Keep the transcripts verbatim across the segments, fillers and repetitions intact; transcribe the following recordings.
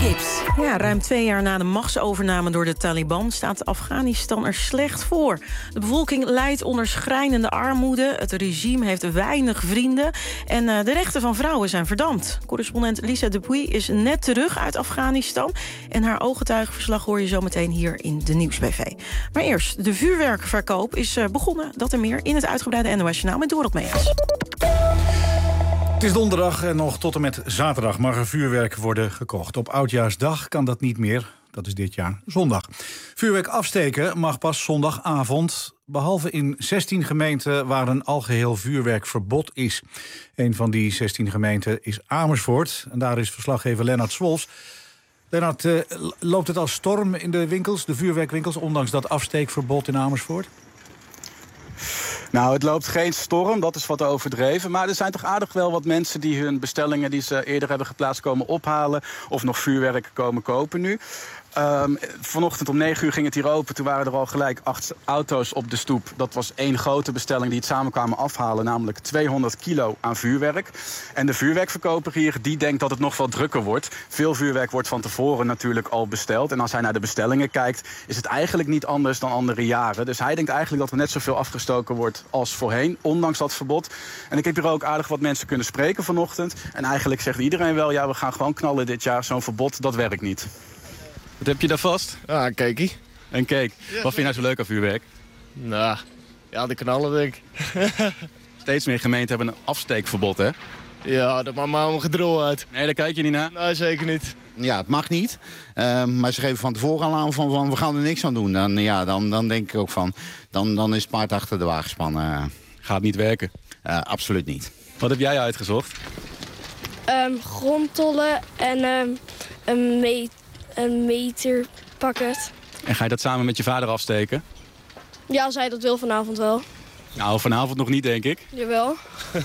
Gips. Ja, ruim twee jaar na de machtsovername door de Taliban staat Afghanistan er slecht voor. De bevolking lijdt onder schrijnende armoede. Het regime heeft weinig vrienden. En uh, de rechten van vrouwen zijn verdampt. Correspondent Lisa Dupuy is net terug uit Afghanistan. En haar ooggetuigenverslag hoor je zo meteen hier in de Nieuwsbv. Maar eerst, de vuurwerkverkoop is uh, begonnen. Dat en meer in het uitgebreide N O S Journaal met Dorot Meijers. Het is donderdag en nog tot en met zaterdag mag er vuurwerk worden gekocht. Op Oudjaarsdag kan dat niet meer. Dat is dit jaar zondag. Vuurwerk afsteken mag pas zondagavond, behalve in zestien gemeenten waar een algeheel vuurwerkverbod is. Een van die zestien gemeenten is Amersfoort. En daar is verslaggever Lennart Swolfs. Lennart, uh, loopt het als storm in de winkels, de vuurwerkwinkels, ondanks dat afsteekverbod in Amersfoort? Nou, het loopt geen storm, dat is wat overdreven. Maar er zijn toch aardig wel wat mensen die hun bestellingen die ze eerder hebben geplaatst komen ophalen. Of nog vuurwerk komen kopen nu. Um, vanochtend om negen uur ging het hier open. Toen waren er al gelijk acht auto's op de stoep. Dat was één grote bestelling die het samen kwamen afhalen. Namelijk tweehonderd kilo aan vuurwerk. En de vuurwerkverkoper hier die denkt dat het nog wel drukker wordt. Veel vuurwerk wordt van tevoren natuurlijk al besteld. En als hij naar de bestellingen kijkt, is het eigenlijk niet anders dan andere jaren. Dus hij denkt eigenlijk dat er net zoveel afgestoken wordt als voorheen. Ondanks dat verbod. En ik heb hier ook aardig wat mensen kunnen spreken vanochtend. En eigenlijk zegt iedereen wel, ja, we gaan gewoon knallen dit jaar. Zo'n verbod, dat werkt niet. Wat heb je daar vast? Ja, een cakeie. Een cake. Ja, wat vind je nou zo leuk aan vuurwerk? Nou, ja, de knallen denk ik. Steeds meer gemeenten hebben een afsteekverbod, hè? Ja, dat maakt maar een gedrol uit. Nee, daar kijk je niet naar? Nee, zeker niet. Ja, het mag niet. Uh, maar ze geven van tevoren al aan van, van we gaan er niks aan doen. Dan, ja, dan, dan denk ik ook van, dan, dan is het paard achter de wagen spannen. Gaat niet werken? Uh, absoluut niet. Wat heb jij uitgezocht? Um, grondtollen en um, een meet. Een meter pakket. En ga je dat samen met je vader afsteken? Ja, als hij dat wil vanavond wel. Nou, vanavond nog niet, denk ik. Jawel.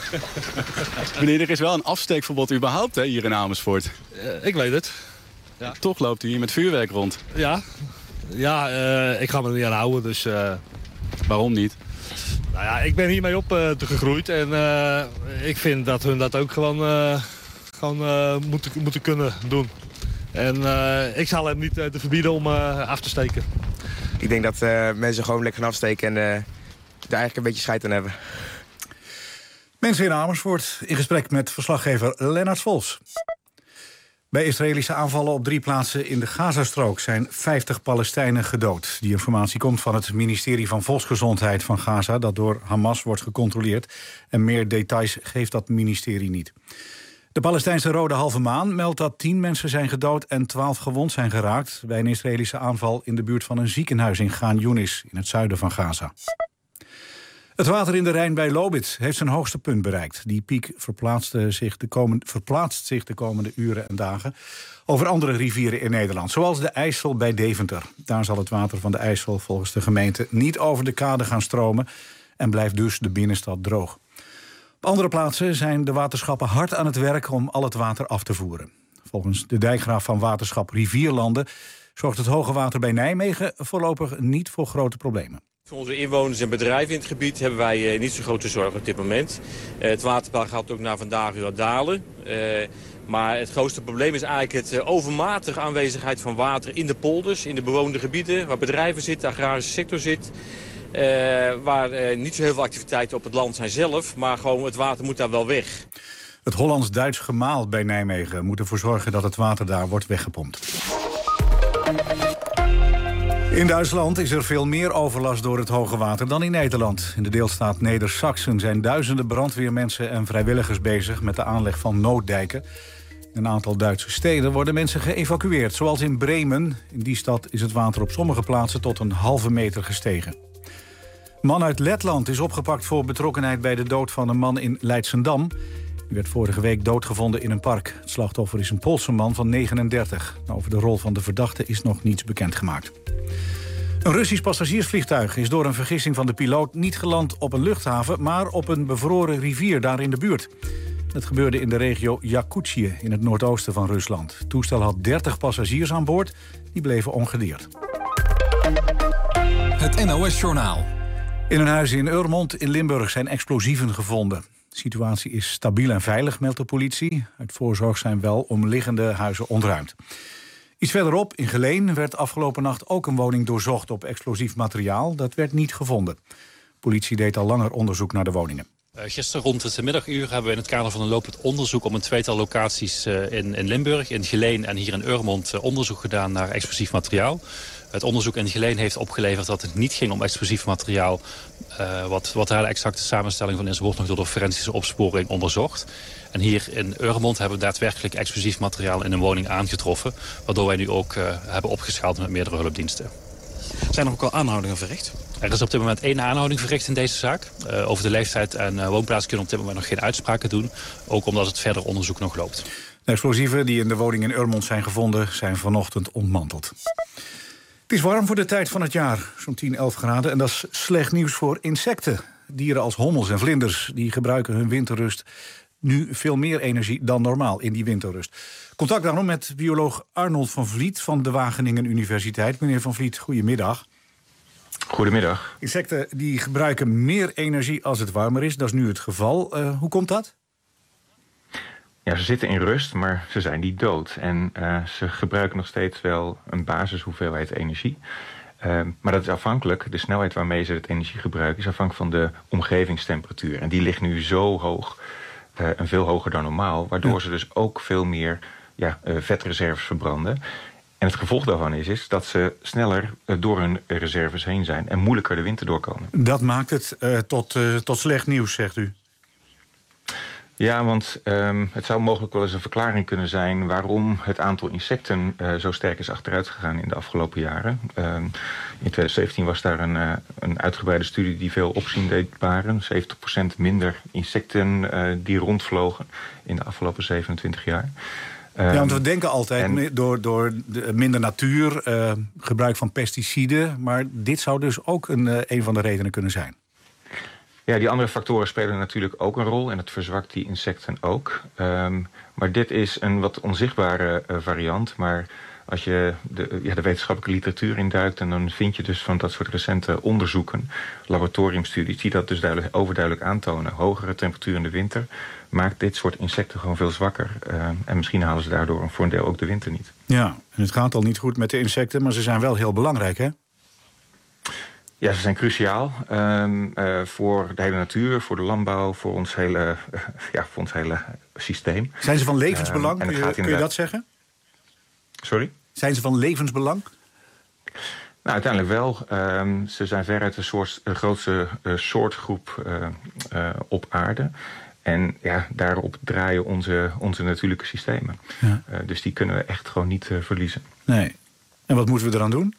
Meneer, er is wel een afsteekverbod überhaupt hè, hier in Amersfoort. Uh, ik weet het. Ja. Toch loopt u hier met vuurwerk rond. Ja, ja uh, ik ga me er niet aan houden, dus... Uh... Waarom niet? Nou ja, ik ben hiermee op uh, te gegroeid en uh, ik vind dat hun dat ook gewoon, uh, gewoon uh, moeten, moeten kunnen doen. En uh, ik zal hem niet uh, te verbieden om uh, af te steken. Ik denk dat uh, mensen gewoon lekker gaan afsteken en uh, daar eigenlijk een beetje scheid aan hebben. Mensen in Amersfoort in gesprek met verslaggever Lennart Swolfs. Bij Israëlische aanvallen op drie plaatsen in de Gazastrook zijn vijftig Palestijnen gedood. Die informatie komt van het ministerie van Volksgezondheid van Gaza, dat door Hamas wordt gecontroleerd. En meer details geeft dat ministerie niet. De Palestijnse Rode Halve Maan meldt dat tien mensen zijn gedood en twaalf gewond zijn geraakt bij een Israëlische aanval in de buurt van een ziekenhuis in Gaan Yunis in het zuiden van Gaza. Het water in de Rijn bij Lobith heeft zijn hoogste punt bereikt. Die piek verplaatst zich de komende, verplaatst zich de komende uren en dagen over andere rivieren in Nederland, zoals de IJssel bij Deventer. Daar zal het water van de IJssel volgens de gemeente niet over de kade gaan stromen en blijft dus de binnenstad droog. Op andere plaatsen zijn de waterschappen hard aan het werk om al het water af te voeren. Volgens de dijkgraaf van waterschap Rivierlanden zorgt het hoge water bij Nijmegen voorlopig niet voor grote problemen. Voor onze inwoners en bedrijven in het gebied hebben wij uh, niet zo grote zorgen op dit moment. Uh, het waterpeil gaat ook naar vandaag weer wat dalen. Uh, maar het grootste probleem is eigenlijk het uh, overmatige aanwezigheid van water in de polders, in de bewoonde gebieden, waar bedrijven zitten, de agrarische sector zit. Uh, waar uh, niet zo heel veel activiteiten op het land zijn zelf, maar gewoon het water moet daar wel weg. Het Hollands-Duits gemaal bij Nijmegen moet ervoor zorgen dat het water daar wordt weggepompt. In Duitsland is er veel meer overlast door het hoge water dan in Nederland. In de deelstaat Neder-Saxen zijn duizenden brandweermensen en vrijwilligers bezig met de aanleg van nooddijken. In een aantal Duitse steden worden mensen geëvacueerd, zoals in Bremen. In die stad is het water op sommige plaatsen tot een halve meter gestegen. Een man uit Letland is opgepakt voor betrokkenheid bij de dood van een man in Leidschendam. Die werd vorige week doodgevonden in een park. Het slachtoffer is een Poolse man van negenendertig. Over de rol van de verdachte is nog niets bekendgemaakt. Een Russisch passagiersvliegtuig is door een vergissing van de piloot niet geland op een luchthaven, maar op een bevroren rivier daar in de buurt. Het gebeurde in de regio Yakutië in het noordoosten van Rusland. Het toestel had dertig passagiers aan boord, die bleven ongedeerd. Het N O S Journaal. In een huis in Urmond in Limburg zijn explosieven gevonden. De situatie is stabiel en veilig, meldt de politie. Uit voorzorg zijn wel omliggende huizen ontruimd. Iets verderop, in Geleen, werd afgelopen nacht ook een woning doorzocht op explosief materiaal. Dat werd niet gevonden. Politie deed al langer onderzoek naar de woningen. Uh, gisteren rond het middaguur hebben we in het kader van een lopend onderzoek op een tweetal locaties uh, in, in Limburg, in Geleen en hier in Urmond uh, onderzoek gedaan naar explosief materiaal. Het onderzoek in Geleen heeft opgeleverd dat het niet ging om explosief materiaal. Uh, wat, wat daar de exacte samenstelling van is, wordt nog door de forensische opsporing onderzocht. En hier in Urmond hebben we daadwerkelijk explosief materiaal in een woning aangetroffen. Waardoor wij nu ook uh, hebben opgeschaald met meerdere hulpdiensten. Zijn er ook al aanhoudingen verricht? Er is op dit moment één aanhouding verricht in deze zaak. Uh, over de leeftijd en uh, woonplaats kunnen we op dit moment nog geen uitspraken doen. Ook omdat het verder onderzoek nog loopt. De explosieven die in de woning in Urmond zijn gevonden zijn vanochtend ontmanteld. Het is warm voor de tijd van het jaar, zo'n tien, elf graden. En dat is slecht nieuws voor insecten. Dieren als hommels en vlinders die gebruiken hun winterrust nu veel meer energie dan normaal in die winterrust. Contact daarom met bioloog Arnold van Vliet van de Wageningen Universiteit. Meneer van Vliet, goedemiddag. Goedemiddag. Insecten die gebruiken meer energie als het warmer is. Dat is nu het geval. Uh, hoe komt dat? Ja, ze zitten in rust, maar ze zijn niet dood. En uh, ze gebruiken nog steeds wel een basishoeveelheid energie. Uh, maar dat is afhankelijk, de snelheid waarmee ze het energie gebruiken is afhankelijk van de omgevingstemperatuur. En die ligt nu zo hoog, uh, en veel hoger dan normaal, waardoor ja. ze dus ook veel meer ja, uh, vetreserves verbranden. En het gevolg daarvan is, is dat ze sneller uh, door hun reserves heen zijn en moeilijker de winter doorkomen. Dat maakt het uh, tot, uh, tot slecht nieuws, zegt u? Ja, want um, het zou mogelijk wel eens een verklaring kunnen zijn waarom het aantal insecten uh, zo sterk is achteruit gegaan in de afgelopen jaren. Um, in twintig zeventien was daar een, uh, een uitgebreide studie die veel opzien deed baren. zeventig procent minder insecten uh, die rondvlogen in de afgelopen zevenentwintig jaar. Um, ja, want we denken altijd en, door, door de minder natuur, uh, gebruik van pesticiden. Maar dit zou dus ook een, uh, een van de redenen kunnen zijn. Ja, die andere factoren spelen natuurlijk ook een rol en het verzwakt die insecten ook. Um, maar dit is een wat onzichtbare uh, variant. Maar als je de, ja, de wetenschappelijke literatuur induikt, en dan vind je dus van dat soort recente onderzoeken, laboratoriumstudies, die dat dus duidelijk, overduidelijk aantonen. Hogere temperatuur in de winter maakt dit soort insecten gewoon veel zwakker. Uh, en misschien halen ze daardoor voor een deel ook de winter niet. Ja, en het gaat al niet goed met de insecten, maar ze zijn wel heel belangrijk, hè? Ja, ze zijn cruciaal um, uh, voor de hele natuur, voor de landbouw, voor ons hele, uh, ja, voor ons hele systeem. Zijn ze van levensbelang? Um, kun je, inderdaad... kun je dat zeggen? Sorry? Zijn ze van levensbelang? Nou, uiteindelijk wel. Um, ze zijn veruit de soort, uh, grootste uh, soortgroep uh, uh, op aarde. En ja, daarop draaien onze, onze natuurlijke systemen. Ja. Uh, dus die kunnen we echt gewoon niet uh, verliezen. Nee. En wat moeten we eraan doen?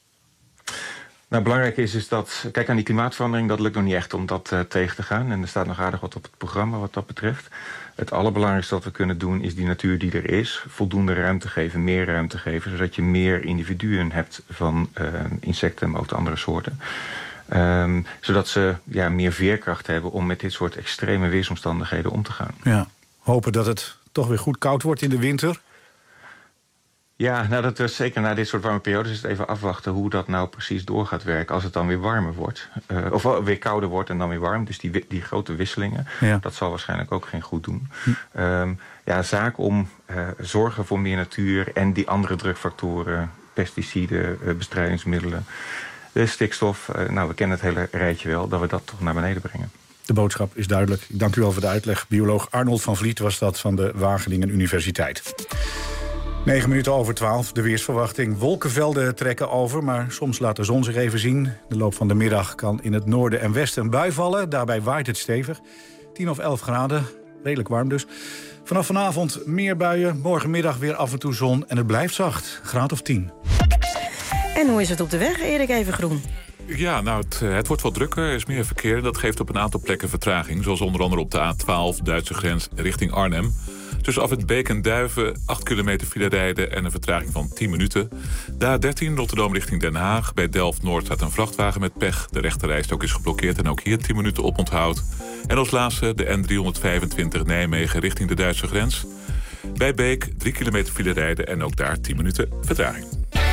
Nou, belangrijk is, is dat, kijk aan die klimaatverandering, dat lukt nog niet echt om dat uh, tegen te gaan. En er staat nog aardig wat op het programma wat dat betreft. Het allerbelangrijkste wat we kunnen doen is die natuur die er is voldoende ruimte geven, meer ruimte geven, zodat je meer individuen hebt van uh, insecten, maar ook de andere soorten. Um, zodat ze ja, meer veerkracht hebben om met dit soort extreme weersomstandigheden om te gaan. Ja, hopen dat het toch weer goed koud wordt in de winter. Ja, nou dat is zeker na dit soort warme periodes is het even afwachten hoe dat nou precies door gaat werken als het dan weer warmer wordt. Uh, of weer kouder wordt en dan weer warm. Dus die, die grote wisselingen, ja. dat zal waarschijnlijk ook geen goed doen. Hm. Um, ja, zaak om uh, zorgen voor meer natuur en die andere drukfactoren, pesticiden, uh, bestrijdingsmiddelen, de stikstof. Uh, nou, we kennen het hele rijtje wel, dat we dat toch naar beneden brengen. De boodschap is duidelijk. Ik dank u wel voor de uitleg. Bioloog Arnold van Vliet was dat van de Wageningen Universiteit. Negen minuten over twaalf, de weersverwachting. Wolkenvelden trekken over, maar soms laat de zon zich even zien. De loop van de middag kan in het noorden en westen een bui vallen. Daarbij waait het stevig. tien of elf graden, redelijk warm dus. Vanaf vanavond meer buien, morgenmiddag weer af en toe zon. En het blijft zacht, graad of tien. En hoe is het op de weg, Erik Evengroen? Ja, nou, het, het wordt wat drukker, er is meer verkeer. Dat geeft op een aantal plekken vertraging. Zoals onder andere op de A twaalf, Duitse grens, richting Arnhem. Tussen Afrit Beek en Duiven, acht kilometer file rijden en een vertraging van tien minuten. De A dertien, Rotterdam richting Den Haag. Bij Delft-Noord staat een vrachtwagen met pech. De rechterrijstrook is geblokkeerd en ook hier tien minuten oponthoud. En als laatste de N driehonderdvijfentwintig Nijmegen richting de Duitse grens. Bij Beek drie kilometer file rijden en ook daar tien minuten vertraging.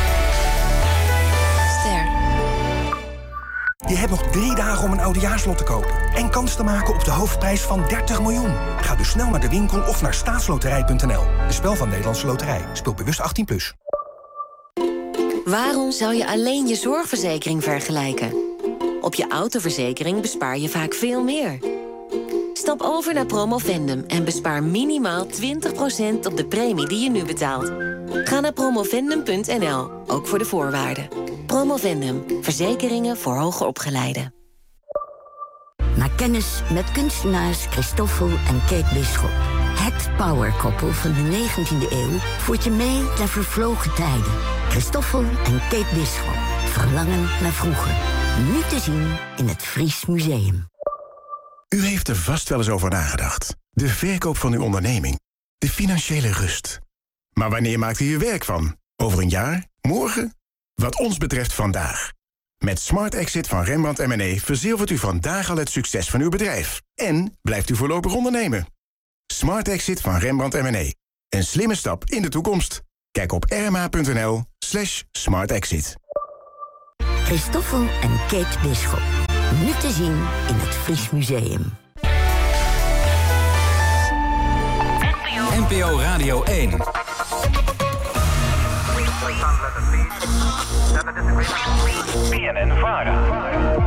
Je hebt nog drie dagen om een oudejaarslot te kopen. En kans te maken op de hoofdprijs van dertig miljoen. Ga dus snel naar de winkel of naar staatsloterij punt n l. Een spel van Nederlandse Loterij. Speel bewust achttien plus. Waarom zou je alleen je zorgverzekering vergelijken? Op je autoverzekering bespaar je vaak veel meer. Stap over naar Promovendum en bespaar minimaal twintig procent op de premie die je nu betaalt. Ga naar promovendum punt n l, ook voor de voorwaarden. Promovendum, verzekeringen voor hoger opgeleiden. Maak kennis met kunstenaars Christoffel en Kate Bisschop. Het powerkoppel van de negentiende eeuw voert je mee naar vervlogen tijden. Christoffel en Kate Bisschop. Verlangen naar vroeger. Nu te zien in het Fries Museum. U heeft er vast wel eens over nagedacht. De verkoop van uw onderneming. De financiële rust. Maar wanneer maakt u hier werk van? Over een jaar? Morgen? Wat ons betreft vandaag. Met Smart Exit van Rembrandt en Mené verzilvert u vandaag al het succes van uw bedrijf. En blijft u voorlopig ondernemen. Smart Exit van Rembrandt en Mené. Een slimme stap in de toekomst. Kijk op r m a punt n l slash smart exit. Christoffel en Kate Bisschop. Nu te zien in het Fries Museum. N P O Radio één. B N N Vara.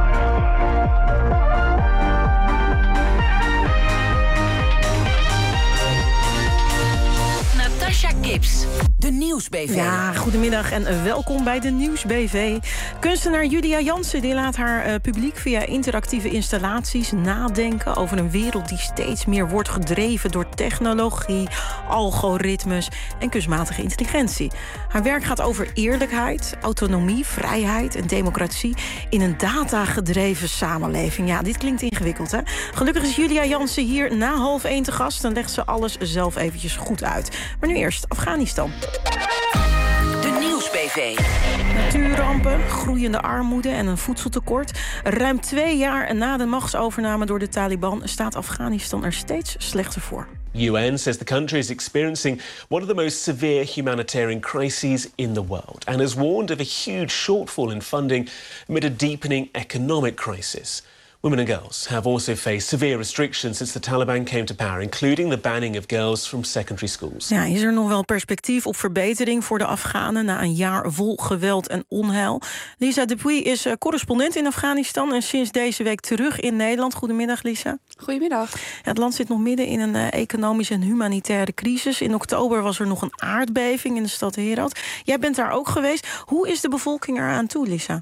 Natasha Gibbs, de Nieuws-B V. Ja, goedemiddag en welkom bij de Nieuws-B V. Kunstenaar Julia Jansen die laat haar uh, publiek via interactieve installaties nadenken over een wereld die steeds meer wordt gedreven door technologie, algoritmes en kunstmatige intelligentie. Haar werk gaat over eerlijkheid, autonomie, vrijheid en democratie in een datagedreven samenleving. Ja, dit klinkt ingewikkeld, hè? Gelukkig is Julia Jansen hier na half één te gast en legt ze alles zelf eventjes goed uit. Maar nu eerst Afghanistan. De Nieuws-B V. Natuurrampen, groeiende armoede en een voedseltekort. Ruim twee jaar na de machtsovername door de Taliban staat Afghanistan er steeds slechter voor. U N says the country is experiencing one of the most severe humanitarian crises in the world and has warned of a huge shortfall in funding amid a deepening economic crisis. Women and girls have also faced severe restrictions since the Taliban came to power, including the banning of girls from secondary schools. Ja, is er nog wel perspectief op verbetering voor de Afghanen na een jaar vol geweld en onheil? Lisa Dupuy is uh, correspondent in Afghanistan en sinds deze week terug in Nederland. Goedemiddag, Lisa. Goedemiddag. Ja, het land zit nog midden in een uh, economische en humanitaire crisis. In oktober was er nog een aardbeving in de stad Herat. Jij bent daar ook geweest. Hoe is de bevolking eraan toe, Lisa?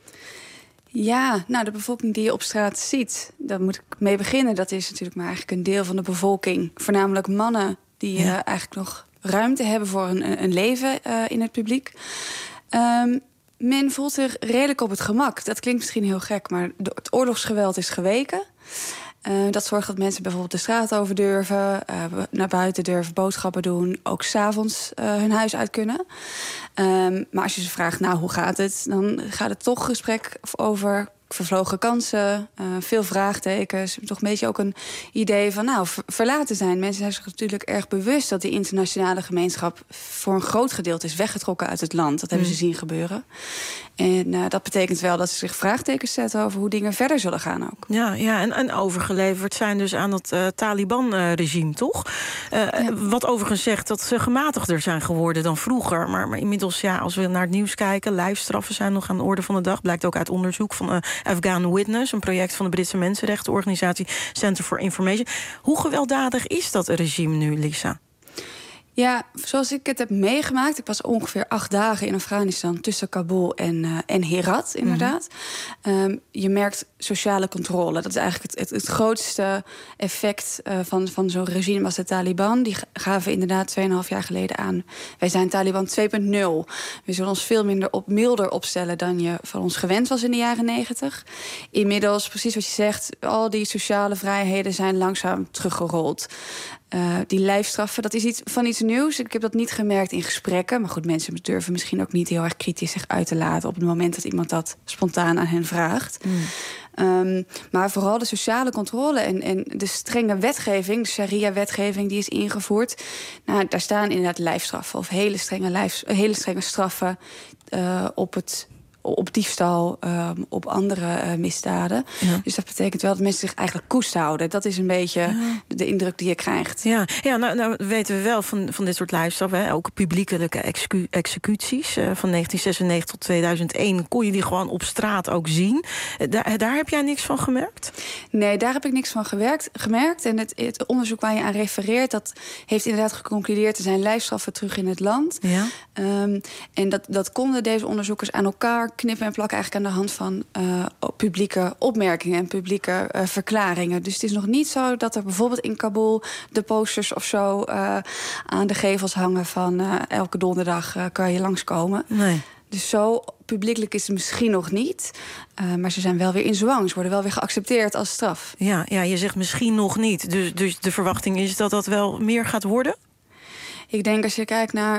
Ja, nou, de bevolking die je op straat ziet, daar moet ik mee beginnen. Dat is natuurlijk maar eigenlijk een deel van de bevolking. Voornamelijk mannen die ja. uh, eigenlijk nog ruimte hebben voor een, een leven uh, in het publiek. Um, men voelt zich redelijk op het gemak. Dat klinkt misschien heel gek, maar de, het oorlogsgeweld is geweken. Uh, dat zorgt dat mensen bijvoorbeeld de straat over durven, uh, naar buiten durven, boodschappen doen, ook 's avonds uh, hun huis uit kunnen. Um, maar als je ze vraagt, nou, hoe gaat het? Dan gaat het toch gesprek over vervlogen kansen, uh, veel vraagtekens. Toch een beetje ook een idee van, nou, verlaten zijn. Mensen zijn zich natuurlijk erg bewust dat die internationale gemeenschap voor een groot gedeelte is weggetrokken uit het land. Dat hebben ze zien gebeuren. En uh, dat betekent wel dat ze zich vraagtekens zetten over hoe dingen verder zullen gaan ook. Ja, ja en, en overgeleverd zijn dus aan het uh, Taliban-regime, toch? Uh, ja. Wat overigens zegt dat ze gematigder zijn geworden dan vroeger. Maar, maar inmiddels, ja, als we naar het nieuws kijken, lijfstraffen zijn nog aan de orde van de dag. Blijkt ook uit onderzoek van uh, Afghan Witness, een project van de Britse mensenrechtenorganisatie Center for Information. Hoe gewelddadig is dat regime nu, Lisa? Ja, zoals ik het heb meegemaakt, ik was ongeveer acht dagen in Afghanistan tussen Kabul en, uh, en Herat, inderdaad. Mm-hmm. Um, je merkt sociale controle. Dat is eigenlijk het, het, het grootste effect uh, van, van zo'n regime als de Taliban. Die gaven inderdaad tweeënhalf jaar geleden aan, wij zijn Taliban twee punt nul. We zullen ons veel minder op, milder opstellen dan je van ons gewend was in de jaren negentig. Inmiddels, precies wat je zegt, al die sociale vrijheden zijn langzaam teruggerold. Uh, die lijfstraffen, dat is iets van iets nieuws. Ik heb dat niet gemerkt in gesprekken. Maar goed, mensen durven misschien ook niet heel erg kritisch zich uit te laten op het moment dat iemand dat spontaan aan hen vraagt. Mm. Um, maar vooral de sociale controle en, en de strenge wetgeving, de sharia-wetgeving die is ingevoerd. Nou, daar staan inderdaad lijfstraffen of hele strenge, lijf, hele strenge straffen uh, op het op diefstal, uh, op andere uh, misdaden. Ja. Dus dat betekent wel dat mensen zich eigenlijk koest houden. Dat is een beetje ja. de indruk die je krijgt. Ja, ja nou, nou weten we wel van, van dit soort lijfstraffen, hè, ook publiekelijke execu- executies. Uh, van negentien zesennegentig tot tweeduizend één kon je die gewoon op straat ook zien. Daar, daar heb jij niks van gemerkt? Nee, daar heb ik niks van gewerkt, gemerkt. En het, het onderzoek waar je aan refereert, dat heeft inderdaad geconcludeerd, er zijn lijfstraffen terug in het land. Ja. Um, en dat, dat konden deze onderzoekers aan elkaar knippen en plakken eigenlijk aan de hand van uh, publieke opmerkingen en publieke uh, verklaringen. Dus het is nog niet zo dat er bijvoorbeeld in Kabul de posters of zo uh, aan de gevels hangen van uh, elke donderdag uh, kan je langskomen. Nee. Dus zo publiekelijk is het misschien nog niet. Uh, maar ze zijn wel weer in zwang. Ze worden wel weer geaccepteerd als straf. Ja, ja, je zegt misschien nog niet. Dus, dus de verwachting is dat dat wel meer gaat worden? Ik denk als je kijkt naar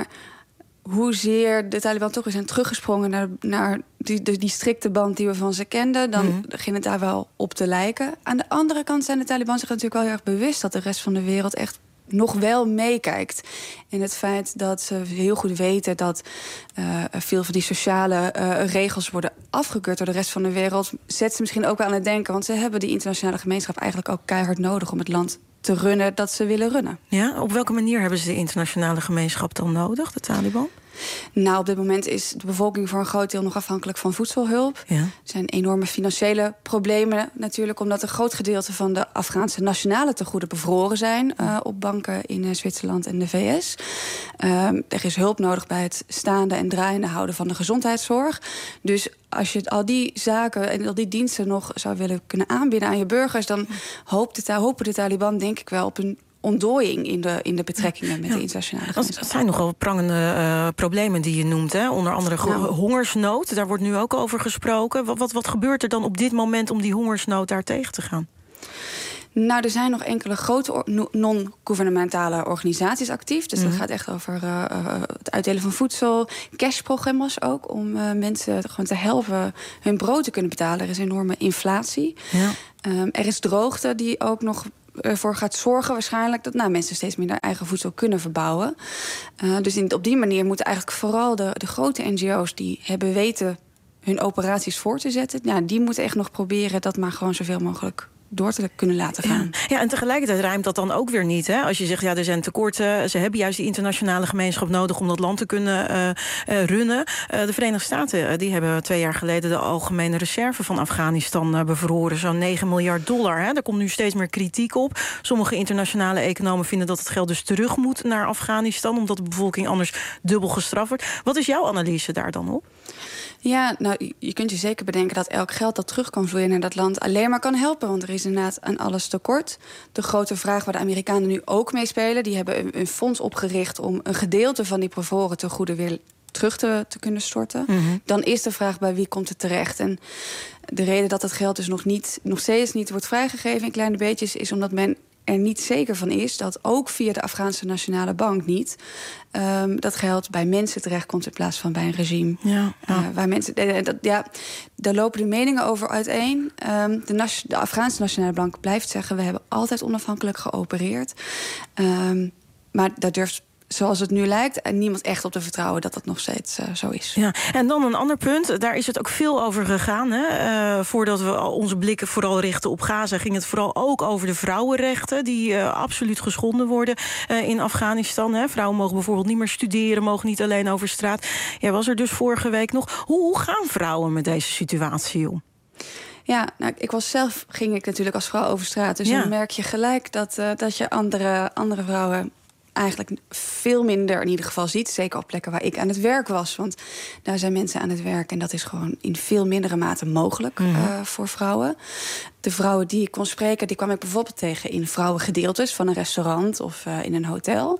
hoezeer de Taliban toch weer zijn teruggesprongen naar, naar die, die, die strikte band die we van ze kenden, dan mm-hmm. begint het daar wel op te lijken. Aan de andere kant zijn de Taliban zich natuurlijk wel heel erg bewust dat de rest van de wereld echt nog wel meekijkt. En het feit dat ze heel goed weten dat uh, veel van die sociale uh, regels worden afgekeurd door de rest van de wereld, zet ze misschien ook wel aan het denken, want ze hebben die internationale gemeenschap eigenlijk ook keihard nodig om het land te runnen dat ze willen runnen. Ja, op welke manier hebben ze de internationale gemeenschap dan nodig, de Taliban? Nou, op dit moment is de bevolking voor een groot deel nog afhankelijk van voedselhulp. Ja. Er zijn enorme financiële problemen natuurlijk, omdat een groot gedeelte van de Afghaanse nationale tegoeden bevroren zijn uh, op banken in uh, Zwitserland en de V S. Um, er is hulp nodig bij het staande en draaiende houden van de gezondheidszorg. Dus als je al die zaken en al die diensten nog zou willen kunnen aanbieden aan je burgers, dan hoopt de, hopen de Taliban denk ik wel op een ontdooiing in de, in de betrekkingen met ja. de internationale gemeenschap. Dat zijn nogal prangende uh, problemen die je noemt, hè? Onder andere ge- nou. hongersnood. Daar wordt nu ook over gesproken. Wat, wat, wat gebeurt er dan op dit moment om die hongersnood daar tegen te gaan? Nou, er zijn nog enkele grote or- non-gouvernementale organisaties actief. Dus mm-hmm. dat gaat echt over uh, het uitdelen van voedsel. Cashprogramma's ook, om uh, mensen gewoon te helpen hun brood te kunnen betalen. Er is enorme inflatie. Ja. Um, er is droogte die ook nog ervoor gaat zorgen waarschijnlijk dat nou, mensen steeds minder eigen voedsel kunnen verbouwen. Uh, dus in, op die manier moeten eigenlijk vooral de, de grote N G O's die hebben weten hun operaties voor te zetten, ja, die moeten echt nog proberen dat maar gewoon zoveel mogelijk door te kunnen laten gaan. Ja, ja, en tegelijkertijd ruimt dat dan ook weer niet. Hè? Als je zegt, ja, er zijn tekorten, ze hebben juist die internationale gemeenschap nodig om dat land te kunnen uh, uh, runnen. Uh, de Verenigde Staten uh, die hebben twee jaar geleden de algemene reserve van Afghanistan uh, bevroren. Zo'n negen miljard dollar. Hè? Daar komt nu steeds meer kritiek op. Sommige internationale economen vinden dat het geld dus terug moet naar Afghanistan, omdat de bevolking anders dubbel gestraft wordt. Wat is jouw analyse daar dan op? Ja, nou, je kunt je zeker bedenken dat elk geld dat terug kan vloeien naar dat land alleen maar kan helpen. Want er is inderdaad aan alles tekort. De grote vraag waar de Amerikanen nu ook mee spelen, die hebben een, een fonds opgericht om een gedeelte van die bevroren tegoeden weer terug te, te kunnen storten. Mm-hmm. Dan is de vraag bij wie komt het terecht. En de reden dat het geld dus nog, niet, nog steeds niet wordt vrijgegeven in kleine beetjes is omdat men er niet zeker van is dat ook via de Afghaanse Nationale Bank niet um, dat geld bij mensen terechtkomt in plaats van bij een regime. Ja, ja. Uh, waar mensen, uh, dat, ja, daar lopen de meningen over uiteen. Um, de, nas- de Afghaanse Nationale Bank blijft zeggen, we hebben altijd onafhankelijk geopereerd. Um, maar daar durft, zoals het nu lijkt, en niemand echt op te vertrouwen dat dat nog steeds uh, zo is. Ja, en dan een ander punt, daar is het ook veel over gegaan. Hè? Uh, voordat we onze blikken vooral richten op Gaza, ging het vooral ook over de vrouwenrechten, die uh, absoluut geschonden worden uh, in Afghanistan. Hè? Vrouwen mogen bijvoorbeeld niet meer studeren, mogen niet alleen over straat. Jij was er dus vorige week nog. Hoe, hoe gaan vrouwen met deze situatie om? Ja, nou, ik was zelf, ging ik natuurlijk als vrouw over straat. Dus ja. dan merk je gelijk dat, uh, dat je andere, andere vrouwen eigenlijk veel minder in ieder geval ziet. Zeker op plekken waar ik aan het werk was. Want daar zijn mensen aan het werk en dat is gewoon in veel mindere mate mogelijk mm-hmm. uh, voor vrouwen. De vrouwen die ik kon spreken, die kwam ik bijvoorbeeld tegen in vrouwengedeeltes van een restaurant of uh, in een hotel.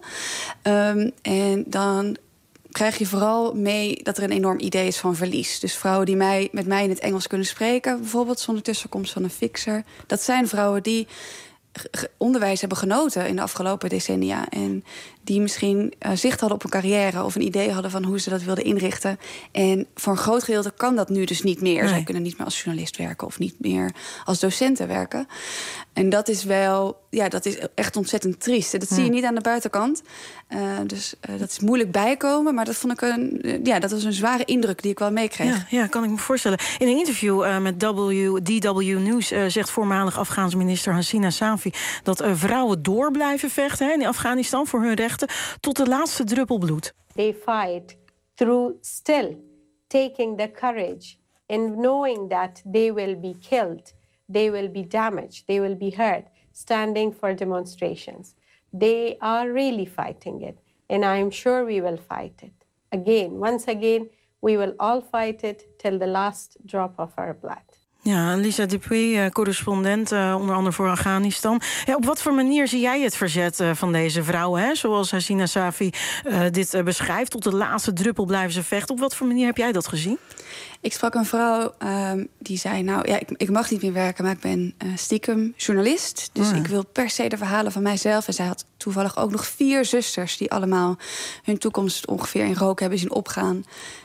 Um, en dan krijg je vooral mee dat er een enorm idee is van verlies. Dus vrouwen die mij, met mij in het Engels kunnen spreken, bijvoorbeeld zonder tussenkomst van een fixer, dat zijn vrouwen die onderwijs hebben genoten in de afgelopen decennia. En die misschien uh, zicht hadden op een carrière of een idee hadden van hoe ze dat wilden inrichten. En voor een groot gedeelte kan dat nu dus niet meer. Nee. Zij kunnen niet meer als journalist werken of niet meer als docenten werken. En dat is wel, ja, dat is echt ontzettend triest. Dat zie je niet aan de buitenkant. Uh, dus uh, dat is moeilijk bijkomen. Maar dat vond ik een, uh, ja, dat was een zware indruk die ik wel meekreeg. Ja, ja, kan ik me voorstellen. In een interview uh, met W, D W News uh, zegt voormalig Afghaanse minister Hasina Safi dat uh, vrouwen door blijven vechten hè, in Afghanistan voor hun rechten tot de laatste druppel bloed. They fight through still taking the courage and knowing that they will be killed. They will be damaged, they will be hurt, standing for demonstrations. They are really fighting it, and I am sure we will fight it. Again, once again, we will all fight it till the last drop of our blood. Ja, Lisa Dupuy, correspondent, uh, onder andere voor Afghanistan. Ja, op wat voor manier zie jij het verzet uh, van deze vrouwen? Hè? Zoals Hasina Safi uh, dit uh, beschrijft, tot de laatste druppel blijven ze vechten. Op wat voor manier heb jij dat gezien? Ik sprak een vrouw uh, die zei, nou ja, ik, ik mag niet meer werken, maar ik ben uh, stiekem journalist. Dus oh ja. ik wil per se de verhalen van mijzelf. En zij had toevallig ook nog vier zusters die allemaal hun toekomst ongeveer in rook hebben zien opgaan.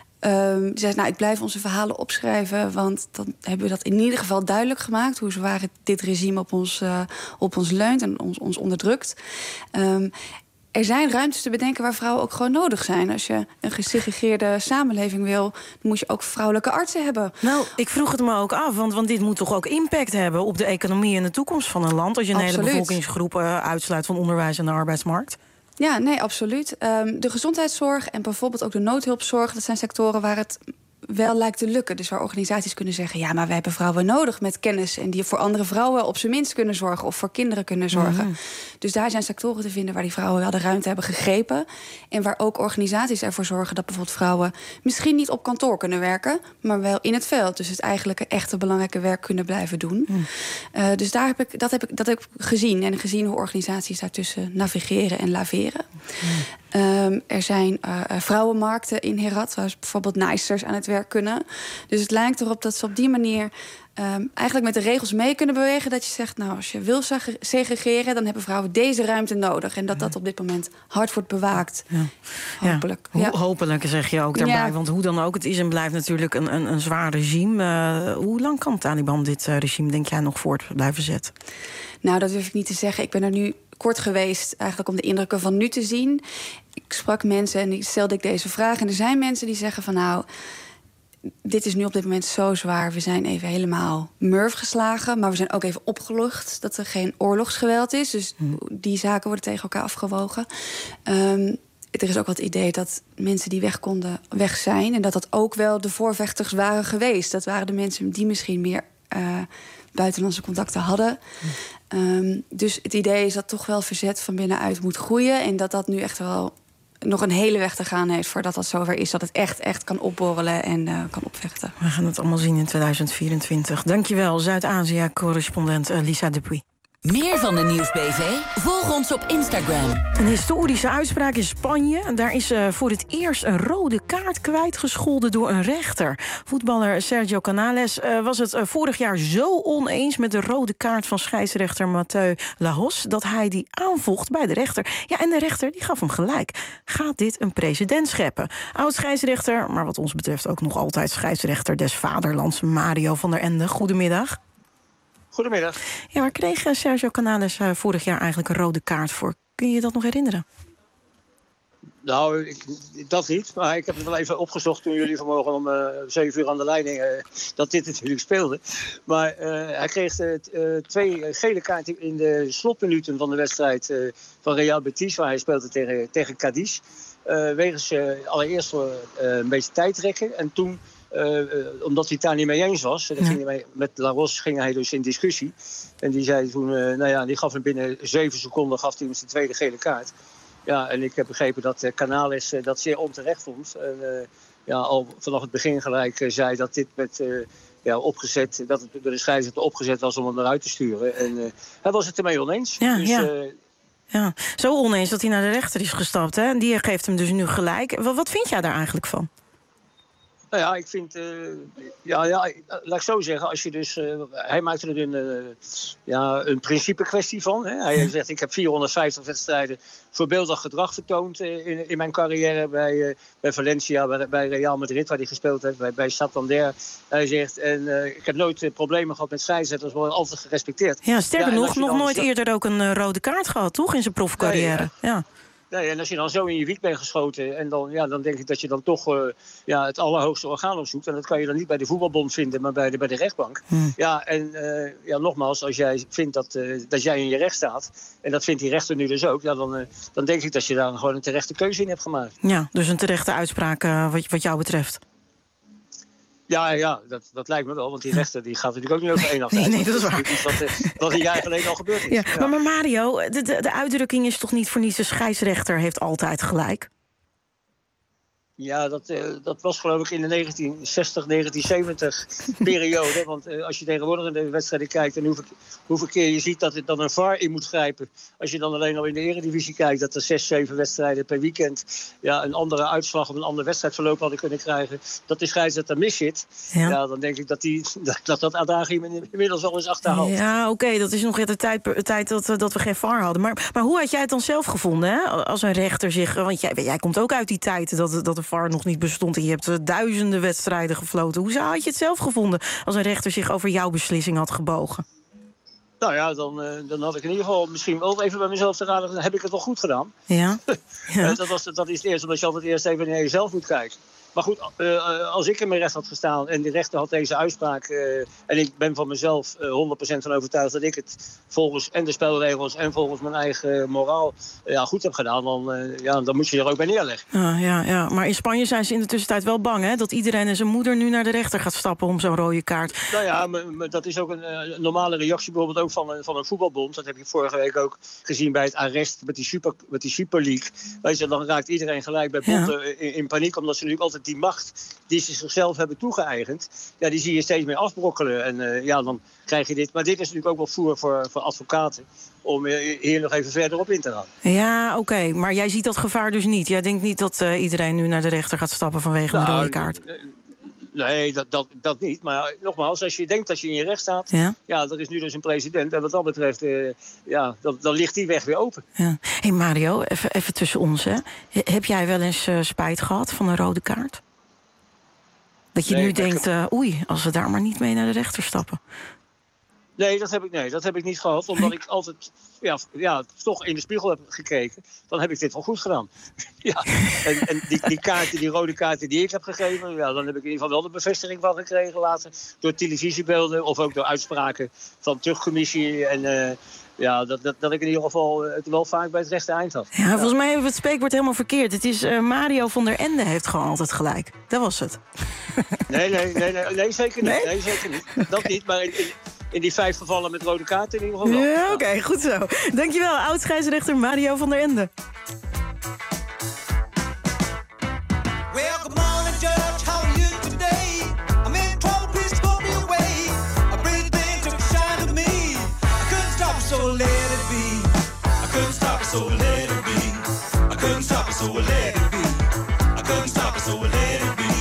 Um, die zei, nou, ik blijf onze verhalen opschrijven, want dan hebben we dat in ieder geval duidelijk gemaakt, hoe zwaar dit regime op ons, uh, op ons leunt en ons, ons onderdrukt. Um, Er zijn ruimtes te bedenken waar vrouwen ook gewoon nodig zijn. Als je een gesegregeerde samenleving wil, dan moet je ook vrouwelijke artsen hebben. Nou, ik vroeg het me ook af, want, want dit moet toch ook impact hebben op de economie en de toekomst van een land, als je een Absoluut. hele bevolkingsgroep uh, uitsluit van onderwijs en de arbeidsmarkt? Ja, nee, absoluut. Um, de gezondheidszorg en bijvoorbeeld ook de noodhulpzorg, dat zijn sectoren waar het wel lijkt te lukken. Dus waar organisaties kunnen zeggen, ja, maar wij hebben vrouwen nodig met kennis en die voor andere vrouwen op zijn minst kunnen zorgen of voor kinderen kunnen zorgen. Mm-hmm. Dus daar zijn sectoren te vinden waar die vrouwen wel de ruimte hebben gegrepen en waar ook organisaties ervoor zorgen dat bijvoorbeeld vrouwen misschien niet op kantoor kunnen werken, maar wel in het veld. Dus het eigenlijke, echte belangrijke werk kunnen blijven doen. Mm. Uh, dus daar heb ik, dat, heb ik, dat heb ik gezien en gezien hoe organisaties daartussen navigeren en laveren. Mm. Um, er zijn uh, vrouwenmarkten in Herat, waar bijvoorbeeld naaisters aan het werk kunnen. Dus het lijkt erop dat ze op die manier um, eigenlijk met de regels mee kunnen bewegen. Dat je zegt, nou, als je wil segregeren, dan hebben vrouwen deze ruimte nodig. En dat dat op dit moment hard wordt bewaakt. Ja. Hopelijk. Ja. Ja. Ho- hopelijk zeg je ook daarbij. Ja. Want hoe dan ook, het is en blijft natuurlijk een, een, een zwaar regime. Uh, hoe lang kan Taliban dit uh, regime, denk jij, nog voort blijven zetten? Nou, dat durf ik niet te zeggen. Ik ben er nu kort geweest eigenlijk om de indrukken van nu te zien. Ik sprak mensen en die stelde ik deze vraag. En er zijn mensen die zeggen van, nou, dit is nu op dit moment zo zwaar. We zijn even helemaal murf geslagen, maar we zijn ook even opgelucht dat er geen oorlogsgeweld is. Dus hmm. die zaken worden tegen elkaar afgewogen. Um, er is ook wat idee dat mensen die weg konden, weg zijn. En dat dat ook wel de voorvechters waren geweest. Dat waren de mensen die misschien meer uh, buitenlandse contacten hadden. Hmm. Um, dus het idee is dat toch wel verzet van binnenuit moet groeien. En dat dat nu echt wel nog een hele weg te gaan heeft voordat dat zover is. Dat het echt, echt kan opborrelen en uh, kan opvechten. We gaan het allemaal zien in tweeduizend vierentwintig. Dankjewel, Zuid-Azië-correspondent Lisa Dupuy. Meer van de Nieuwsbv? Volg ons op Instagram. Een historische uitspraak in Spanje. Daar is uh, voor het eerst een rode kaart kwijtgescholden door een rechter. Voetballer Sergio Canales uh, was het uh, vorig jaar zo oneens met de rode kaart van scheidsrechter Mathieu Lajos dat hij die aanvocht bij de rechter. Ja, en de rechter die gaf hem gelijk. Gaat dit een precedent scheppen? Oud-scheidsrechter, maar wat ons betreft ook nog altijd scheidsrechter des vaderlands, Mario van der Ende. Goedemiddag. Goedemiddag. Ja, waar kreeg Sergio Canales uh, vorig jaar eigenlijk een rode kaart voor? Kun je je dat nog herinneren? Nou, ik, dat niet. Maar ik heb het wel even opgezocht toen jullie vanmorgen om uh, zeven uur aan de leiding uh, dat dit natuurlijk speelde. Maar uh, hij kreeg uh, twee gele kaarten in de slotminuten van de wedstrijd uh, van Real Betis, waar hij speelde tegen, tegen Cadiz. Uh, wegens uh, allereerst uh, een beetje tijdrekken en toen Uh, uh, omdat hij het daar niet mee eens was. Ja. Ging hij mee, met Lajos ging hij dus in discussie. En die zei toen, uh, nou ja, die gaf hem binnen zeven seconden gaf hij hem zijn tweede gele kaart. Ja, en ik heb begrepen dat uh, Canales uh, dat zeer onterecht vond. En uh, ja, al vanaf het begin gelijk uh, zei dat dit met uh, ja, opgezet, dat het door de scheidsrechter opgezet was om hem eruit te sturen. En uh, hij was het ermee oneens. Ja, dus, ja. Uh, ja, zo oneens dat hij naar de rechter is gestapt. Hè? En die geeft hem dus nu gelijk. Wat, wat vind jij daar eigenlijk van? Nou ja, ik vind... Uh, ja, ja, laat ik zo zeggen. Als je dus... Uh, hij maakte er een, uh, ja, een principe kwestie van. Hè? Hij zegt, ik heb vierhonderdvijftig wedstrijden voorbeeldig gedrag vertoond uh, in, in mijn carrière bij, uh, bij Valencia, bij, bij Real Madrid, waar hij gespeeld heeft, bij, bij Santander. Hij zegt, en uh, ik heb nooit uh, problemen gehad met scheidsrechters, worden altijd gerespecteerd. Ja, sterker ja, nog, nog nooit zo... eerder ook een uh, rode kaart gehad, toch? In zijn profcarrière. Nee, ja. ja. Nee, en als je dan zo in je wiek bent geschoten... en dan, ja, dan denk ik dat je dan toch uh, ja, het allerhoogste orgaan opzoekt. En dat kan je dan niet bij de voetbalbond vinden, maar bij de, bij de rechtbank. Hmm. Ja, en uh, ja, nogmaals, als jij vindt dat, uh, dat jij in je recht staat... en dat vindt die rechter nu dus ook... Ja, dan, uh, dan denk ik dat je daar gewoon een terechte keuze in hebt gemaakt. Ja, dus een terechte uitspraak uh, wat, wat jou betreft. Ja, ja dat, dat lijkt me wel, want die rechter die gaat natuurlijk ook niet over één nacht. Nee, nee, dat is waar. Dat is wat, wat een jaar geleden al gebeurd is. Ja, ja. Maar, maar Mario, de, de, de uitdrukking is toch niet voor niets... de scheidsrechter heeft altijd gelijk? Ja, dat, uh, dat was geloof ik in de negentien zestig, negentien zeventig periode. Want uh, als je tegenwoordig in de wedstrijden kijkt... en hoeveel, hoeveel keer je ziet dat er dan een V A R in moet grijpen... als je dan alleen al in de Eredivisie kijkt... dat er zes, zeven wedstrijden per weekend... Ja, een andere uitslag of een ander wedstrijdverloop hadden kunnen krijgen... dat de scheidsrechter mis zit. Ja. ja, dan denk ik dat die, dat, dat adagium inmiddels wel eens achterhaalt. Ja, oké, okay, dat is nog de tijd, de tijd dat, dat we geen V A R hadden. Maar, maar hoe had jij het dan zelf gevonden, hè? Als een rechter zich... want jij, jij komt ook uit die tijd dat, dat de V A R nog niet bestond... en je hebt uh, duizenden wedstrijden gefloten. Hoe zou had je het zelf gevonden als een rechter zich over jouw beslissing had gebogen? Nou ja, dan, uh, dan had ik in ieder geval misschien wel even bij mezelf te raden... heb ik het wel goed gedaan? Ja. ja. dat, was, dat is het eerste, omdat je altijd eerst even naar jezelf moet kijken. Maar goed, uh, als ik in mijn recht had gestaan en de rechter had deze uitspraak... Uh, en ik ben van mezelf uh, honderd procent van overtuigd dat ik het volgens en de spelregels... en volgens mijn eigen moraal uh, ja, goed heb gedaan... Dan, uh, ja, dan moet je er ook bij neerleggen. Ah, ja, ja, maar in Spanje zijn ze in de tussentijd wel bang, hè? Dat iedereen en zijn moeder nu naar de rechter gaat stappen om zo'n rode kaart. Nou ja, maar, maar dat is ook een uh, normale reactie bijvoorbeeld ook van een, van een voetbalbond. Dat heb je vorige week ook gezien bij het arrest met die Super, met die Super League. Weet je, dan raakt iedereen gelijk bij bonden ja. in, in paniek... omdat ze natuurlijk altijd die macht die ze zichzelf hebben toegeëigend... ja, die zie je steeds meer afbrokkelen. En uh, ja, dan krijg je dit. Maar dit is natuurlijk ook wel voer voor, voor advocaten... om hier nog even verder op in te gaan. Ja, oké. Okay. Maar jij ziet dat gevaar dus niet? Jij denkt niet dat uh, iedereen nu naar de rechter gaat stappen vanwege nou, een rode kaart? Nee, dat, dat, dat niet. Maar nogmaals, als je denkt dat je in je recht staat... ja, ja dat is nu dus een president. En wat dat betreft, uh, ja, dan, dan ligt die weg weer open. Ja. Hey Mario, even, even tussen ons, hè. Heb jij wel eens uh, spijt gehad van een rode kaart? Dat je nee, nu denkt, uh, oei, als we daar maar niet mee naar de rechter stappen. Nee, dat heb ik, nee, dat heb ik niet gehad. Omdat ik altijd ja, ja, toch in de spiegel heb gekeken. Dan heb ik dit wel goed gedaan. ja. En, en die, die kaarten, die rode kaarten die ik heb gegeven... Ja, dan heb ik in ieder geval wel de bevestiging van gekregen later. Door televisiebeelden of ook door uitspraken van terugcommissie. En uh, ja, dat, dat, dat ik in ieder geval het wel vaak bij het rechte eind had. Ja, volgens mij hebben we het spreekwoord helemaal verkeerd. Het is uh, Mario van der Ende heeft gewoon altijd gelijk. Dat was het. nee, nee, nee, nee, nee, zeker niet. Nee? Nee, zeker niet. Dat niet, maar... In, in, In die vijf gevallen met rode kaarten in ieder geval wel. Ja, oké, okay, goed zo. Dankjewel, oud-scheidsrechter Mario van der Ende. Well, good morning, Judge. How are you today? I'm in trouble, please go me away. A pretty thing took a shine to me. I couldn't stop it, so let it be. I couldn't stop it, so let it be. I couldn't stop it, so let it be. I couldn't stop it, so let it be.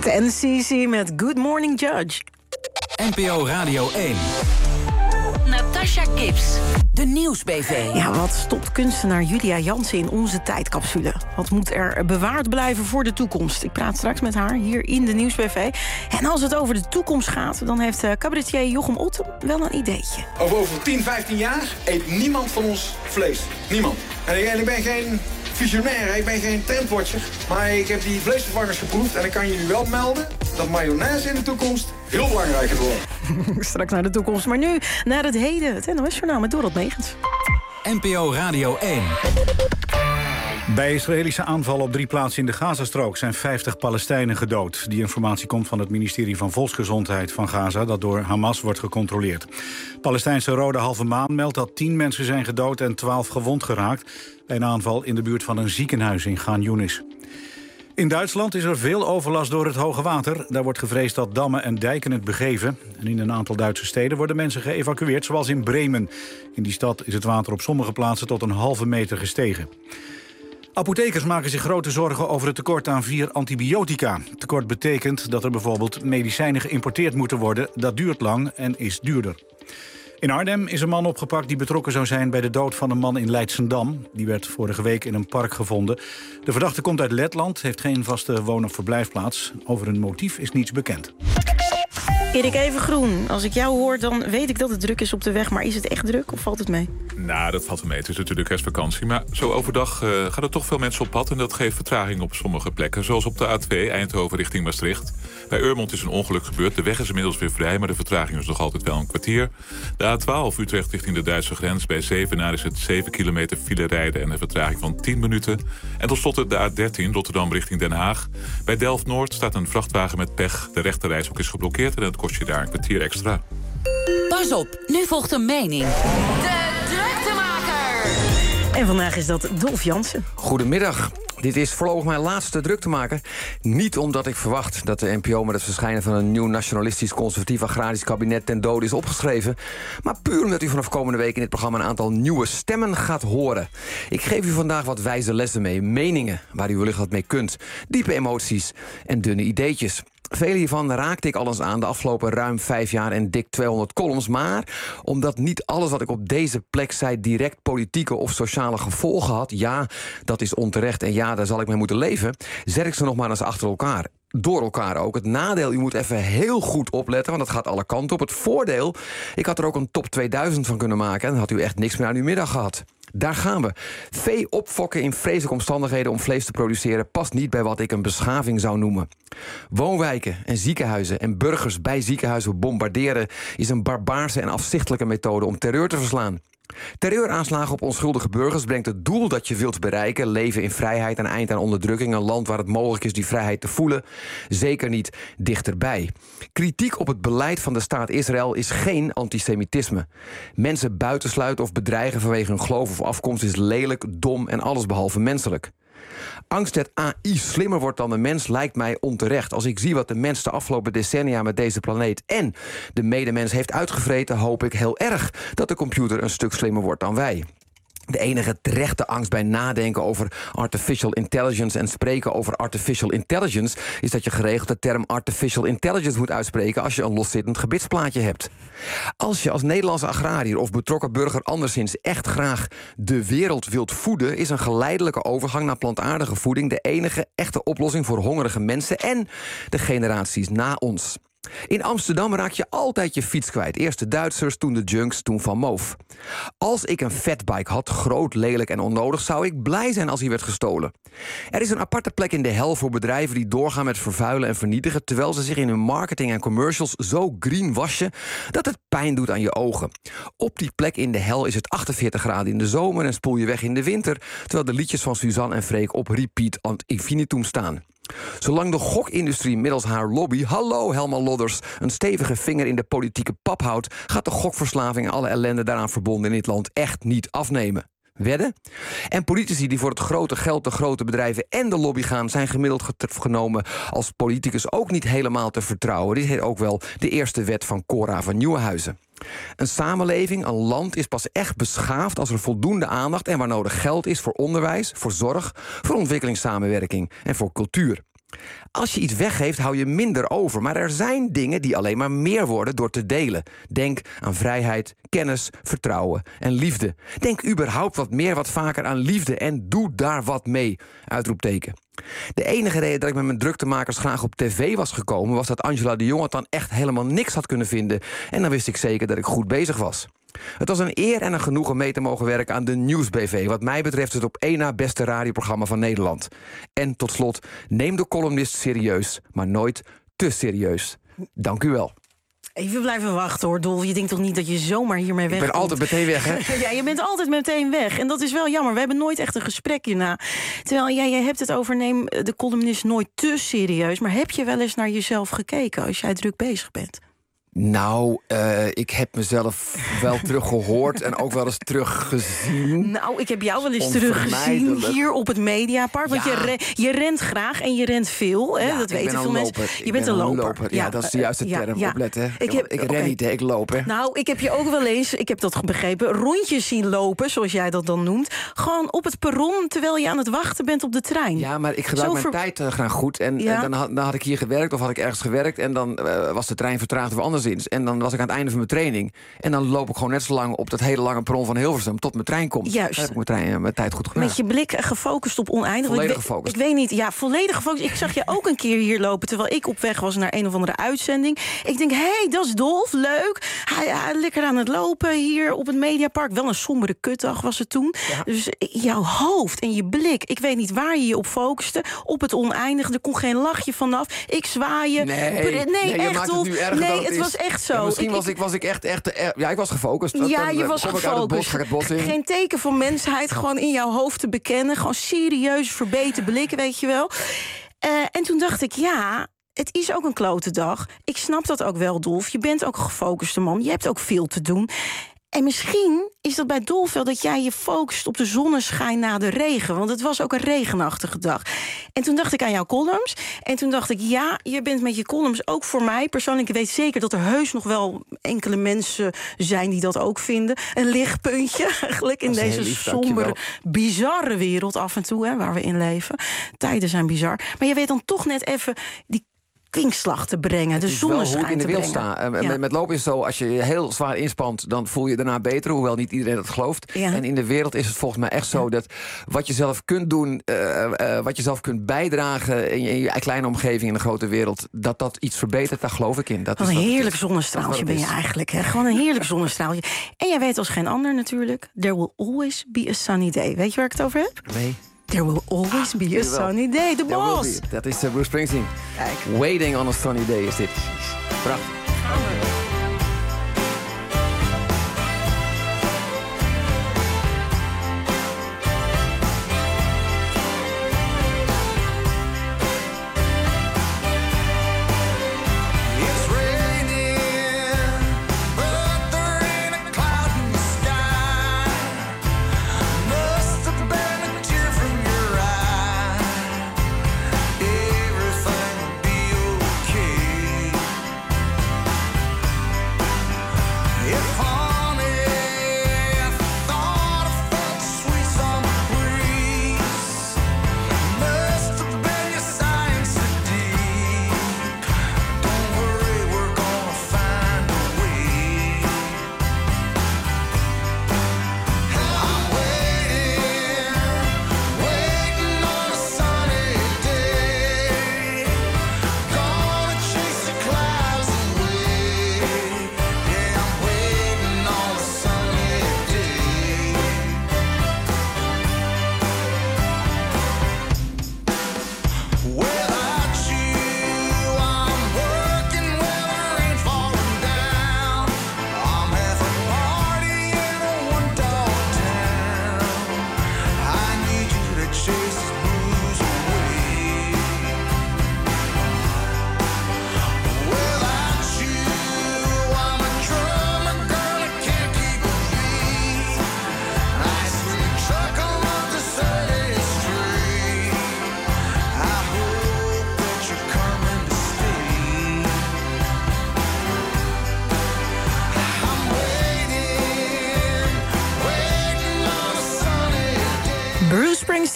ten C C met Good Morning Judge. N P O Radio één. Natasha Gibbs, de Nieuwsbv. Ja, wat stopt kunstenaar Julia Jansen in onze tijdcapsule? Wat moet er bewaard blijven voor de toekomst? Ik praat straks met haar hier in de Nieuwsbv. En als het over de toekomst gaat, dan heeft cabaretier Jochem Otten wel een ideetje. Over, over tien, vijftien jaar eet niemand van ons vlees. Niemand. En ik, en ik ben geen visionair, ik ben geen trendwatcher. Maar ik heb die vleesvervangers geproefd en ik kan jullie wel melden dat mayonaise in de toekomst heel belangrijk gaat worden. Straks naar de toekomst, maar nu naar het heden. Het N O S-journaal met Dorot Megens. N P O Radio één. Bij Israëlische aanvallen op drie plaatsen in de Gazastrook zijn vijftig Palestijnen gedood. Die informatie komt van het ministerie van Volksgezondheid van Gaza, dat door Hamas wordt gecontroleerd. Palestijnse Rode Halve Maan meldt dat tien mensen zijn gedood en twaalf gewond geraakt bij een aanval in de buurt van een ziekenhuis in Khan Yunis. In Duitsland is er veel overlast door het hoge water. Daar wordt gevreesd dat dammen en dijken het begeven. En in een aantal Duitse steden worden mensen geëvacueerd, zoals in Bremen. In die stad is het water op sommige plaatsen tot een halve meter gestegen. Apothekers maken zich grote zorgen over het tekort aan vier antibiotica. Het tekort betekent dat er bijvoorbeeld medicijnen geïmporteerd moeten worden. Dat duurt lang en is duurder. In Arnhem is een man opgepakt die betrokken zou zijn bij de dood van een man in Leidschendam. Die werd vorige week in een park gevonden. De verdachte komt uit Letland, heeft geen vaste woon- of verblijfplaats. Over een motief is niets bekend. Erik, even groen. Als ik jou hoor, dan weet ik dat het druk is op de weg. Maar is het echt druk of valt het mee? Nou, dat valt wel mee. Het is natuurlijk kerstvakantie. Maar zo overdag uh, gaan er toch veel mensen op pad. En dat geeft vertraging op sommige plekken. Zoals op de A twee, Eindhoven richting Maastricht. Bij Urmond is een ongeluk gebeurd. De weg is inmiddels weer vrij, maar de vertraging is nog altijd wel een kwartier. De A twaalf, Utrecht richting de Duitse grens. Bij Zevenaar is het zeven kilometer file rijden en een vertraging van tien minuten. En tot slot de A dertien, Rotterdam richting Den Haag. Bij Delft-Noord staat een vrachtwagen met pech. De rechterrijstrook is geblokkeerd en het kost je daar een kwartier extra. Pas op, nu volgt een mening. De druktemaker. En vandaag is dat Dolf Jansen. Goedemiddag. Dit is voorlopig mijn laatste druktemaker. Niet omdat ik verwacht dat de N P O met het verschijnen van een nieuw nationalistisch conservatief agrarisch kabinet ten dode is opgeschreven, maar puur omdat u vanaf komende week in dit programma een aantal nieuwe stemmen gaat horen. Ik geef u vandaag wat wijze lessen mee, meningen waar u wellicht wat mee kunt, diepe emoties en dunne ideetjes. Vele hiervan raakte ik al eens aan de afgelopen ruim vijf jaar en dik tweehonderd columns. Maar omdat niet alles wat ik op deze plek zei direct politieke of sociale gevolgen had, ja, dat is onterecht en ja, daar zal ik mee moeten leven, zet ik ze nog maar eens achter elkaar. Door elkaar ook. Het nadeel, u moet even heel goed opletten, want dat gaat alle kanten op. Het voordeel, ik had er ook een top tweeduizend van kunnen maken en dan had u echt niks meer aan uw middag gehad. Daar gaan we. Vee opfokken in vreselijke omstandigheden om vlees te produceren past niet bij wat ik een beschaving zou noemen. Woonwijken en ziekenhuizen en burgers bij ziekenhuizen bombarderen is een barbaarse en afzichtelijke methode om terreur te verslaan. Terreuraanslagen op onschuldige burgers brengt het doel dat je wilt bereiken, leven in vrijheid en eind aan onderdrukking, een land waar het mogelijk is die vrijheid te voelen, zeker niet dichterbij. Kritiek op het beleid van de staat Israël is geen antisemitisme. Mensen buitensluiten of bedreigen vanwege hun geloof of afkomst is lelijk, dom en allesbehalve menselijk. Angst dat A I slimmer wordt dan de mens lijkt mij onterecht. Als ik zie wat de mens de afgelopen decennia met deze planeet en de medemens heeft uitgevreten, hoop ik heel erg dat de computer een stuk slimmer wordt dan wij. De enige terechte angst bij nadenken over artificial intelligence en spreken over artificial intelligence is dat je geregeld de term artificial intelligence moet uitspreken als je een loszittend gebitsplaatje hebt. Als je als Nederlandse agrariër of betrokken burger anderszins echt graag de wereld wilt voeden, is een geleidelijke overgang naar plantaardige voeding de enige echte oplossing voor hongerige mensen en de generaties na ons. In Amsterdam raak je altijd je fiets kwijt. Eerst de Duitsers, toen de Junks, toen Van Moof. Als ik een fatbike had, groot, lelijk en onnodig, zou ik blij zijn als hij werd gestolen. Er is een aparte plek in de hel voor bedrijven die doorgaan met vervuilen en vernietigen, terwijl ze zich in hun marketing en commercials zo green wassen dat het pijn doet aan je ogen. Op die plek in de hel is het achtenveertig graden in de zomer en spoel je weg in de winter, terwijl de liedjes van Suzanne en Freek op repeat ad infinitum staan. Zolang de gokindustrie middels haar lobby, hallo Helma Lodders, een stevige vinger in de politieke pap houdt, gaat de gokverslaving en alle ellende daaraan verbonden in dit land echt niet afnemen. Wedden? En politici die voor het grote geld, de grote bedrijven en de lobby gaan, zijn gemiddeld genomen als politicus ook niet helemaal te vertrouwen. Dit heet ook wel de eerste wet van Cora van Nieuwenhuizen. Een samenleving, een land is pas echt beschaafd als er voldoende aandacht en waar nodig geld is voor onderwijs, voor zorg, voor ontwikkelingssamenwerking en voor cultuur. Als je iets weggeeft, hou je minder over. Maar er zijn dingen die alleen maar meer worden door te delen. Denk aan vrijheid, kennis, vertrouwen en liefde. Denk überhaupt wat meer, wat vaker aan liefde en doe daar wat mee. Uitroepteken. De enige reden dat ik met mijn druktemakers graag op tv was gekomen... was dat Angela de Jong het dan echt helemaal niks had kunnen vinden. En dan wist ik zeker dat ik goed bezig was. Het was een eer en een genoegen mee te mogen werken aan de Nieuws-B V. Wat mij betreft het op één na beste radioprogramma van Nederland. En tot slot, neem de columnist serieus, maar nooit te serieus. Dank u wel. Even blijven wachten hoor, Dolf. Je denkt toch niet dat je zomaar hiermee weg Ik ben altijd meteen weg, hè? Ja, je bent altijd meteen weg. En dat is wel jammer. We hebben nooit echt een gesprek hierna. Terwijl ja, jij hebt het over, neem de columnist nooit te serieus. Maar heb je wel eens naar jezelf gekeken als jij druk bezig bent? Nou, uh, ik heb mezelf wel teruggehoord en ook wel eens teruggezien. Nou, ik heb jou wel eens teruggezien hier op het Mediapark. Want ja. je, re je rent graag en je rent veel. Hè? Ja, dat weten veel mensen. Je ik bent een loper. loper. Ja, ja, dat is de juiste term. Ja, ja. Opletten. Ik, heb, ik ren okay. niet, hè. Ik loop. Hè. Nou, ik heb je ook wel eens, ik heb dat begrepen, rondjes zien lopen, zoals jij dat dan noemt. Gewoon op het perron, terwijl je aan het wachten bent op de trein. Ja, maar ik gebruik Zo mijn ver... tijd uh, graag goed. En, ja. en dan, had, dan had ik hier gewerkt of had ik ergens gewerkt. En dan uh, was de trein vertraagd of anders. En dan was ik aan het einde van mijn training. En dan loop ik gewoon net zo lang op dat hele lange perron van Hilversum tot mijn trein komt. Juist. Dan heb ik mijn, trein, mijn tijd goed gedaan. Met je blik gefocust op oneindig. Volledig ik, gefocust. Ik weet niet, ja, volledig gefocust. Ik zag je ook een keer hier lopen terwijl ik op weg was naar een of andere uitzending. Ik denk, hé, hey, dat is Dolf, leuk. Hij, hij, lekker aan het lopen hier op het Mediapark. Wel een sombere kutdag was het toen. Ja. Dus jouw hoofd en je blik, ik weet niet waar je je op focuste. Op het oneindige, er kon geen lachje vanaf. Ik zwaaien. Nee, nee, nee echt, Dolf. Nee, het, het was echt zo. Ja, misschien ik, was ik, was ik echt, echt... Ja, ik was gefocust. Ja, dan, je was kom gefocust. Ik uit het bos, ga ik het bos in. Geen teken van mensheid, gewoon in jouw hoofd te bekennen. Gewoon serieus, verbeten blikken, weet je wel. Uh, en toen dacht ik, ja, het is ook een klote dag. Ik snap dat ook wel, Dolf. Je bent ook een gefocuste man. Je hebt ook veel te doen. En misschien is dat bij Dolf wel dat jij je focust op de zonneschijn na de regen. Want het was ook een regenachtige dag. En toen dacht ik aan jouw columns. En toen dacht ik, ja, je bent met je columns ook voor mij. Persoonlijk, ik weet zeker dat er heus nog wel enkele mensen zijn die dat ook vinden. Een lichtpuntje eigenlijk in deze lief, sombere, bizarre wereld af en toe, hè, waar we in leven. Tijden zijn bizar. Maar je weet dan toch net even die kwinkslag te brengen, de zonneschijn in de te wereld brengen. Staan. Uh, ja. met, met lopen is het zo, als je je heel zwaar inspant, dan voel je daarna beter, hoewel niet iedereen dat gelooft. Ja. En in de wereld is het volgens mij echt zo ja. dat wat je zelf kunt doen, uh, uh, wat je zelf kunt bijdragen in je, in je kleine omgeving in de grote wereld, dat dat iets verbetert, daar geloof ik in. Dat Wat is een dat heerlijk zonnestraaltje ben je eigenlijk. Hè? Gewoon een heerlijk zonnestraaltje. En jij weet als geen ander natuurlijk, there will always be a sunny day. Weet je waar ik het over heb? Nee. There will always be a sunny day. De Boss. Dat is uh, Bruce Springsteen. Kijk. Waiting on a sunny day is dit. Prachtig.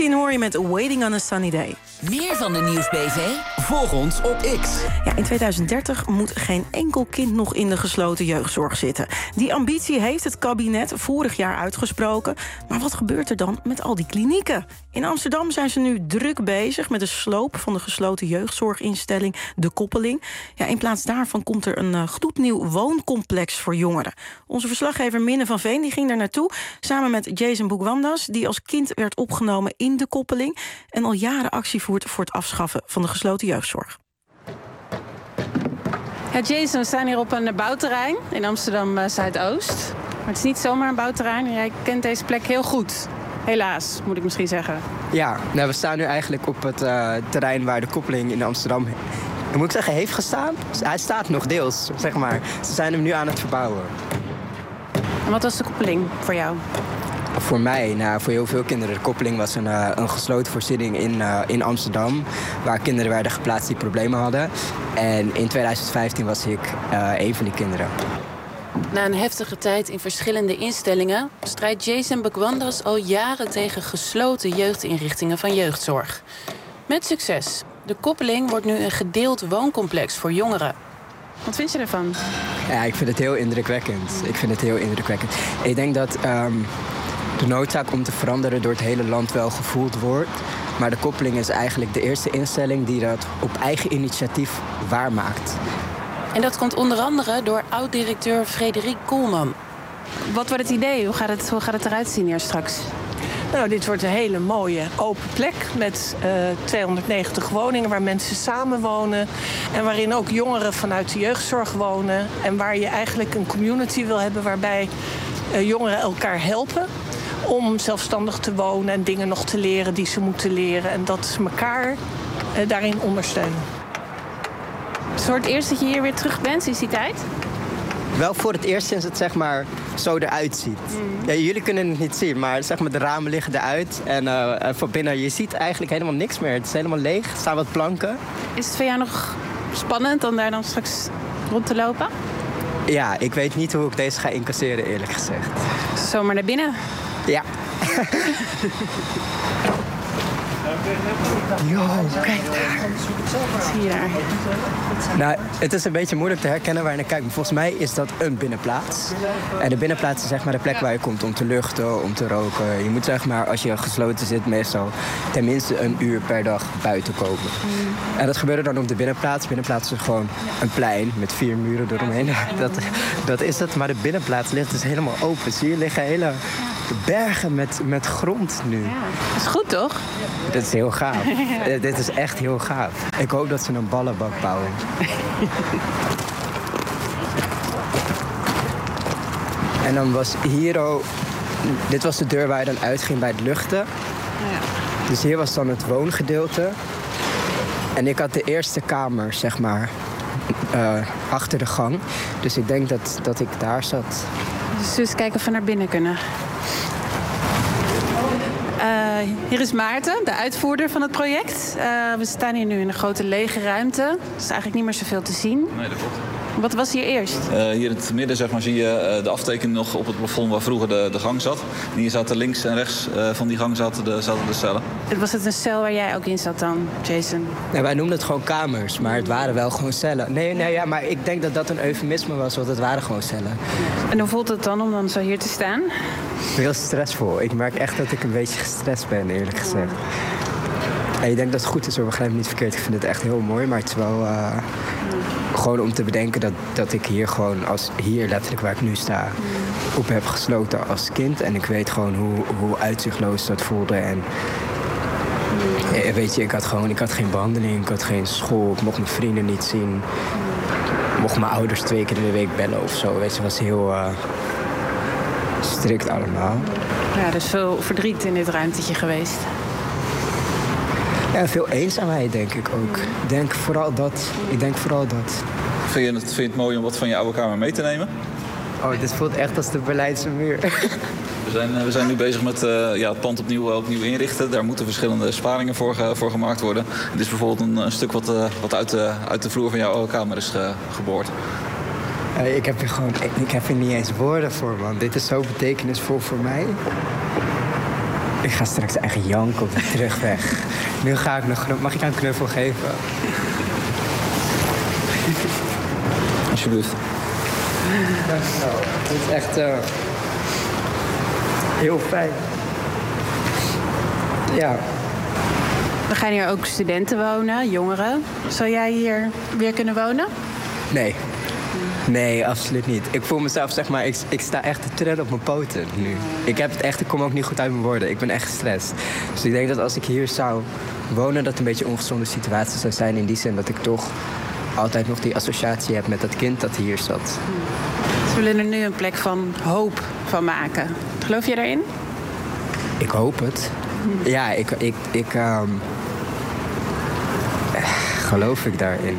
Springsteen hoor je met Waiting on a Sunny Day. Meer van de Nieuws-B V? Volg ons op X. Ja, in tweeduizend dertig moet geen enkel kind nog in de gesloten jeugdzorg zitten. Die ambitie heeft het kabinet vorig jaar uitgesproken. Maar wat gebeurt er dan met al die klinieken? In Amsterdam zijn ze nu druk bezig met de sloop van de gesloten jeugdzorginstelling De Koppeling. Ja, in plaats daarvan komt er een uh, gloednieuw wooncomplex voor jongeren. Onze verslaggever Minne van Veen die ging daar naartoe samen met Jason Boukwandas, die als kind werd opgenomen in De Koppeling en al jaren actie voert voor het afschaffen van de gesloten jeugdzorg. Ja, Jason, we staan hier op een bouwterrein in Amsterdam uh, Zuidoost. Maar het is niet zomaar een bouwterrein. Jij kent deze plek heel goed. Helaas, moet ik misschien zeggen. Ja, nou, we staan nu eigenlijk op het uh, terrein waar De Koppeling in Amsterdam, ik moet zeggen, heeft gestaan. Hij staat nog deels, zeg maar. Ze zijn hem nu aan het verbouwen. En wat was De Koppeling voor jou? Voor mij, nou, voor heel veel kinderen. De Koppeling was een, uh, een gesloten voorziening in, uh, in Amsterdam, waar kinderen werden geplaatst die problemen hadden. En in tweeduizend vijftien was ik uh, een van die kinderen. Na een heftige tijd in verschillende instellingen strijdt Jason Boukwandas al jaren tegen gesloten jeugdinrichtingen van jeugdzorg. Met succes. De Koppeling wordt nu een gedeeld wooncomplex voor jongeren. Wat vind je ervan? Ja, ik vind het heel indrukwekkend. Ik vind het heel indrukwekkend. Ik denk dat um, de noodzaak om te veranderen door het hele land wel gevoeld wordt. Maar De Koppeling is eigenlijk de eerste instelling die dat op eigen initiatief waarmaakt. En dat komt onder andere door oud-directeur Frederik Koolman. Wat wordt het idee? Hoe gaat het, hoe gaat het eruit zien hier straks? Nou, dit wordt een hele mooie open plek met uh, tweehonderdnegentig woningen waar mensen samenwonen. En waarin ook jongeren vanuit de jeugdzorg wonen. En waar je eigenlijk een community wil hebben waarbij uh, jongeren elkaar helpen om zelfstandig te wonen en dingen nog te leren die ze moeten leren. En dat ze elkaar uh, daarin ondersteunen. Het is voor het eerst dat je hier weer terug bent sinds die tijd? Wel voor het eerst sinds het zeg maar zo eruit ziet. Mm. Ja, jullie kunnen het niet zien, maar zeg maar, de ramen liggen eruit. En uh, van binnen, je ziet eigenlijk helemaal niks meer. Het is helemaal leeg, er staan wat planken. Is het voor jou nog spannend om daar dan straks rond te lopen? Ja, ik weet niet hoe ik deze ga incasseren, eerlijk gezegd. Zomaar naar binnen? Ja. Yo, kijk daar. Wat zie je daar? Nou, het is een beetje moeilijk te herkennen waar je naar kijkt. Maar volgens mij is dat een binnenplaats. En de binnenplaats is zeg maar de plek waar je komt om te luchten, om te roken. Je moet zeg maar, als je gesloten zit, meestal tenminste een uur per dag buiten komen. Mm. En dat gebeurde dan op de binnenplaats. Binnenplaats is gewoon een plein met vier muren eromheen. Dat, dat is het. Maar de binnenplaats ligt dus helemaal open. Zie je, liggen hele bergen met, met grond nu. Ja, dat is goed, toch? Dit is heel gaaf. Ja. Dit is echt heel gaaf. Ik hoop dat ze een ballenbak bouwen. En dan was hier ook... Dit was de deur waar je dan uitging bij het luchten. Ja. Dus hier was dan het woongedeelte. En ik had de eerste kamer, zeg maar, uh, achter de gang. Dus ik denk dat, dat ik daar zat. Dus eens kijken of we naar binnen kunnen. Uh, hier is Maarten, de uitvoerder van het project. Uh, we staan hier nu in een grote lege ruimte. Er is eigenlijk niet meer zoveel te zien. Nee, dat klopt. Wat was hier eerst? Uh, hier in het midden zeg maar, zie je uh, de aftekening nog op het plafond waar vroeger de, de gang zat. En hier zaten links en rechts uh, van die gang zaten de, zaten de cellen. Was het een cel waar jij ook in zat dan, Jason? Nee, wij noemden het gewoon kamers, maar het waren wel gewoon cellen. Nee, nee, ja, maar ik denk dat dat een eufemisme was, want het waren gewoon cellen. En hoe voelt het dan om dan zo hier te staan? Heel stressvol. Ik merk echt dat ik een beetje gestrest ben, eerlijk gezegd. En ik denk dat het goed is, hoor. Begrijp me niet verkeerd. Ik vind het echt heel mooi, maar het is wel... Uh, gewoon om te bedenken dat, dat ik hier gewoon, als hier letterlijk waar ik nu sta, op heb gesloten als kind. En ik weet gewoon hoe, hoe uitzichtloos dat voelde. En ja, weet je, ik had gewoon, ik had geen behandeling, ik had geen school, ik mocht mijn vrienden niet zien. Ik mocht mijn ouders twee keer in de week bellen of zo. Weet je, het was heel uh, strikt allemaal. Ja, dus veel verdriet in dit ruimtetje geweest. Ja, veel eenzaamheid denk ik ook. Ik denk vooral dat. Ik denk vooral dat. Vind je het, vind je het mooi om wat van je oude kamer mee te nemen? Oh, dit voelt echt als de Berlijnse muur. We zijn, we zijn nu bezig met uh, ja, het pand opnieuw, opnieuw inrichten. Daar moeten verschillende sparingen voor, uh, voor gemaakt worden. Dit is bijvoorbeeld een, een stuk wat, uh, wat uit, de, uit de vloer van jouw oude kamer is uh, geboord. Uh, ik heb hier gewoon, ik, ik heb hier niet eens woorden voor, man. Dit is zo betekenisvol voor mij. Ik ga straks echt janken op de terugweg. Nu ga ik nog... Mag ik jou een knuffel geven? Alsjeblieft. Dankjewel. Het is echt uh, heel fijn. Ja. We gaan hier ook studenten wonen, jongeren. Zou jij hier weer kunnen wonen? Nee. Nee, absoluut niet. Ik voel mezelf, zeg maar, ik, ik sta echt te trillen op mijn poten nu. Ik heb het echt, ik kom ook niet goed uit mijn woorden. Ik ben echt gestrest. Dus ik denk dat als ik hier zou wonen, dat het een beetje een ongezonde situatie zou zijn. In die zin dat ik toch altijd nog die associatie heb met dat kind dat hier zat. Ze willen er nu een plek van hoop van maken. Geloof je daarin? Ik hoop het. Ja, ik, ik, ik um, geloof ik daarin.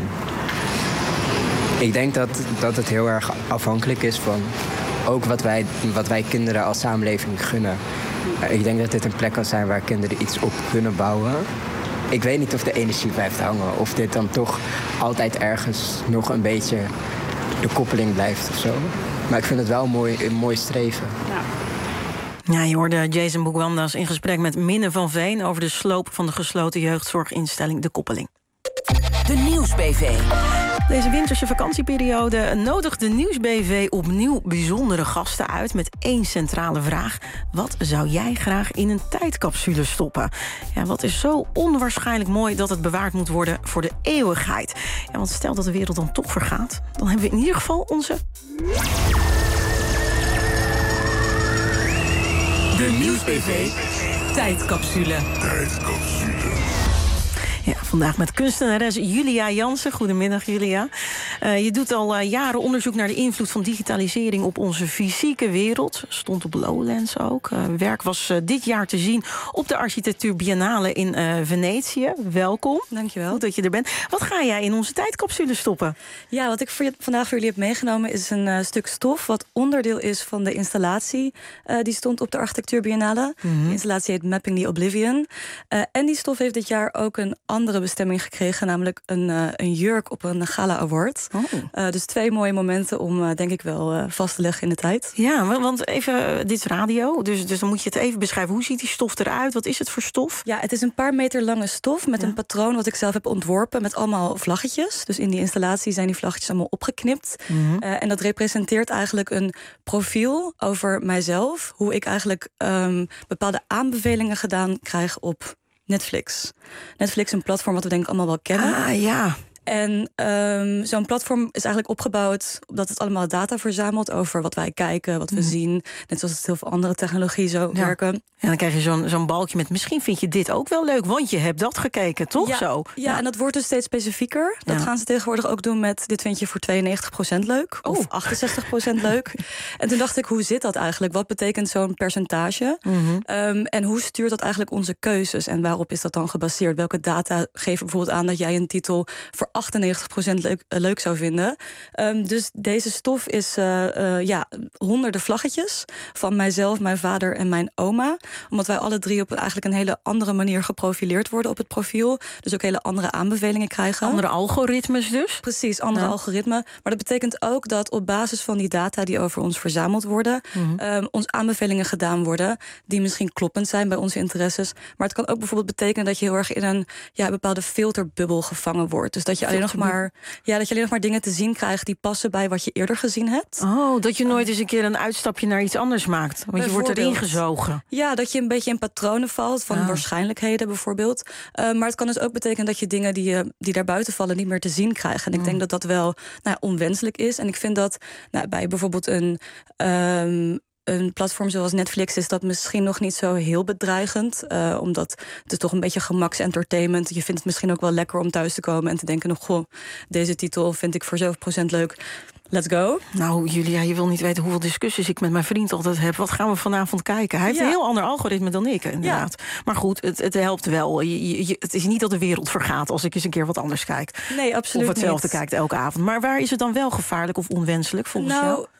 Ik denk dat, dat het heel erg afhankelijk is van ook wat wij, wat wij kinderen als samenleving gunnen. Ik denk dat dit een plek kan zijn waar kinderen iets op kunnen bouwen. Ik weet niet of de energie blijft hangen. Of dit dan toch altijd ergens nog een beetje de koppeling blijft of zo. Maar ik vind het wel een mooi, een mooi streven. Ja. Ja, je hoorde Jason Bugwandas in gesprek met Minne van Veen over de sloop van de gesloten jeugdzorginstelling De Koppeling. De Nieuws-B V. Deze winterse vakantieperiode nodigt de Nieuws-B V opnieuw bijzondere gasten uit met één centrale vraag. Wat zou jij graag in een tijdcapsule stoppen? Ja, wat is zo onwaarschijnlijk mooi dat het bewaard moet worden voor de eeuwigheid? Ja, want stel dat de wereld dan toch vergaat, dan hebben we in ieder geval onze... De Nieuws-B V. Tijdcapsule. Tijdcapsule. Ja, vandaag met kunstenares Julia Jansen. Goedemiddag, Julia. Uh, je doet al uh, jaren onderzoek naar de invloed van digitalisering op onze fysieke wereld. Stond op Lowlands ook. Uh, werk was uh, dit jaar te zien op de Architectuur Biennale in uh, Venetië. Welkom. Dankjewel. Goed dat je er bent. Wat ga jij in onze tijdcapsule stoppen? Ja, wat ik voor je, vandaag voor jullie heb meegenomen is een uh, stuk stof wat onderdeel is van de installatie. Uh, die stond op de Architectuur Biennale. Mm-hmm. De installatie heet Mapping the Oblivion. Uh, en die stof heeft dit jaar ook een andere bestemming gekregen, namelijk een, uh, een jurk op een Gala Award. Oh. Uh, dus twee mooie momenten om, uh, denk ik wel, uh, vast te leggen in de tijd. Ja, want even, uh, dit is radio, dus, dus dan moet je het even beschrijven. Hoe ziet die stof eruit? Wat is het voor stof? Ja, het is een paar meter lange stof met ja. een patroon wat ik zelf heb ontworpen met allemaal vlaggetjes. Dus in die installatie zijn die vlaggetjes allemaal opgeknipt. Mm-hmm. Uh, en dat representeert eigenlijk een profiel over mijzelf. Hoe ik eigenlijk um, bepaalde aanbevelingen gedaan krijg op Netflix. Netflix, een platform wat we denk ik allemaal wel kennen. Ah, ja. En um, zo'n platform is eigenlijk opgebouwd omdat het allemaal data verzamelt over wat wij kijken, wat we mm. zien. Net zoals het heel veel andere technologie zo ja. werken. En dan krijg je zo'n zo'n balkje met misschien vind je dit ook wel leuk, want je hebt dat gekeken, toch? Ja, zo? Ja, ja, en dat wordt dus steeds specifieker. Dat ja. gaan ze tegenwoordig ook doen met dit vind je voor tweeënnegentig procent leuk. Oh. Of achtenzestig procent leuk. En toen dacht ik, hoe zit dat eigenlijk? Wat betekent zo'n percentage? Mm-hmm. Um, en hoe stuurt dat eigenlijk onze keuzes? En waarop is dat dan gebaseerd? Welke data geven bijvoorbeeld aan dat jij een titel voor achtennegentig procent leuk, uh, leuk zou vinden? Um, dus deze stof is uh, uh, ja, honderden vlaggetjes van mijzelf, mijn vader en mijn oma. Omdat wij alle drie op eigenlijk een hele andere manier geprofileerd worden op het profiel. Dus ook hele andere aanbevelingen krijgen. Andere algoritmes dus? Precies, andere ja. algoritmen. Maar dat betekent ook dat op basis van die data die over ons verzameld worden, mm-hmm. um, ons aanbevelingen gedaan worden die misschien kloppend zijn bij onze interesses. Maar het kan ook bijvoorbeeld betekenen dat je heel erg in een ja, bepaalde filterbubbel gevangen wordt. Dus dat je alleen nog maar, ja, dat je alleen nog maar dingen te zien krijgt die passen bij wat je eerder gezien hebt. Oh, dat je nooit eens een keer een uitstapje naar iets anders maakt. Want je wordt erin gezogen. Ja, dat je een beetje in patronen valt van ah. waarschijnlijkheden bijvoorbeeld. Uh, maar het kan dus ook betekenen dat je dingen die, uh, die daarbuiten vallen niet meer te zien krijgt. En ik mm. denk dat dat wel nou, onwenselijk is. En ik vind dat nou, bij bijvoorbeeld een Um, een platform zoals Netflix is dat misschien nog niet zo heel bedreigend. Uh, omdat het is toch een beetje gemaksentertainment. Je vindt het misschien ook wel lekker om thuis te komen en te denken nog, goh, deze titel vind ik voor zoveel procent leuk. Let's go. Nou, Julia, je wil niet weten hoeveel discussies ik met mijn vriend altijd heb. Wat gaan we vanavond kijken? Hij heeft ja. een heel ander algoritme dan ik, inderdaad. Ja. Maar goed, het, het helpt wel. Je, je, het is niet dat de wereld vergaat als ik eens een keer wat anders kijk. Nee, absoluut Of hetzelfde niet. kijkt elke avond. Maar waar is het dan wel gevaarlijk of onwenselijk volgens nou, jou?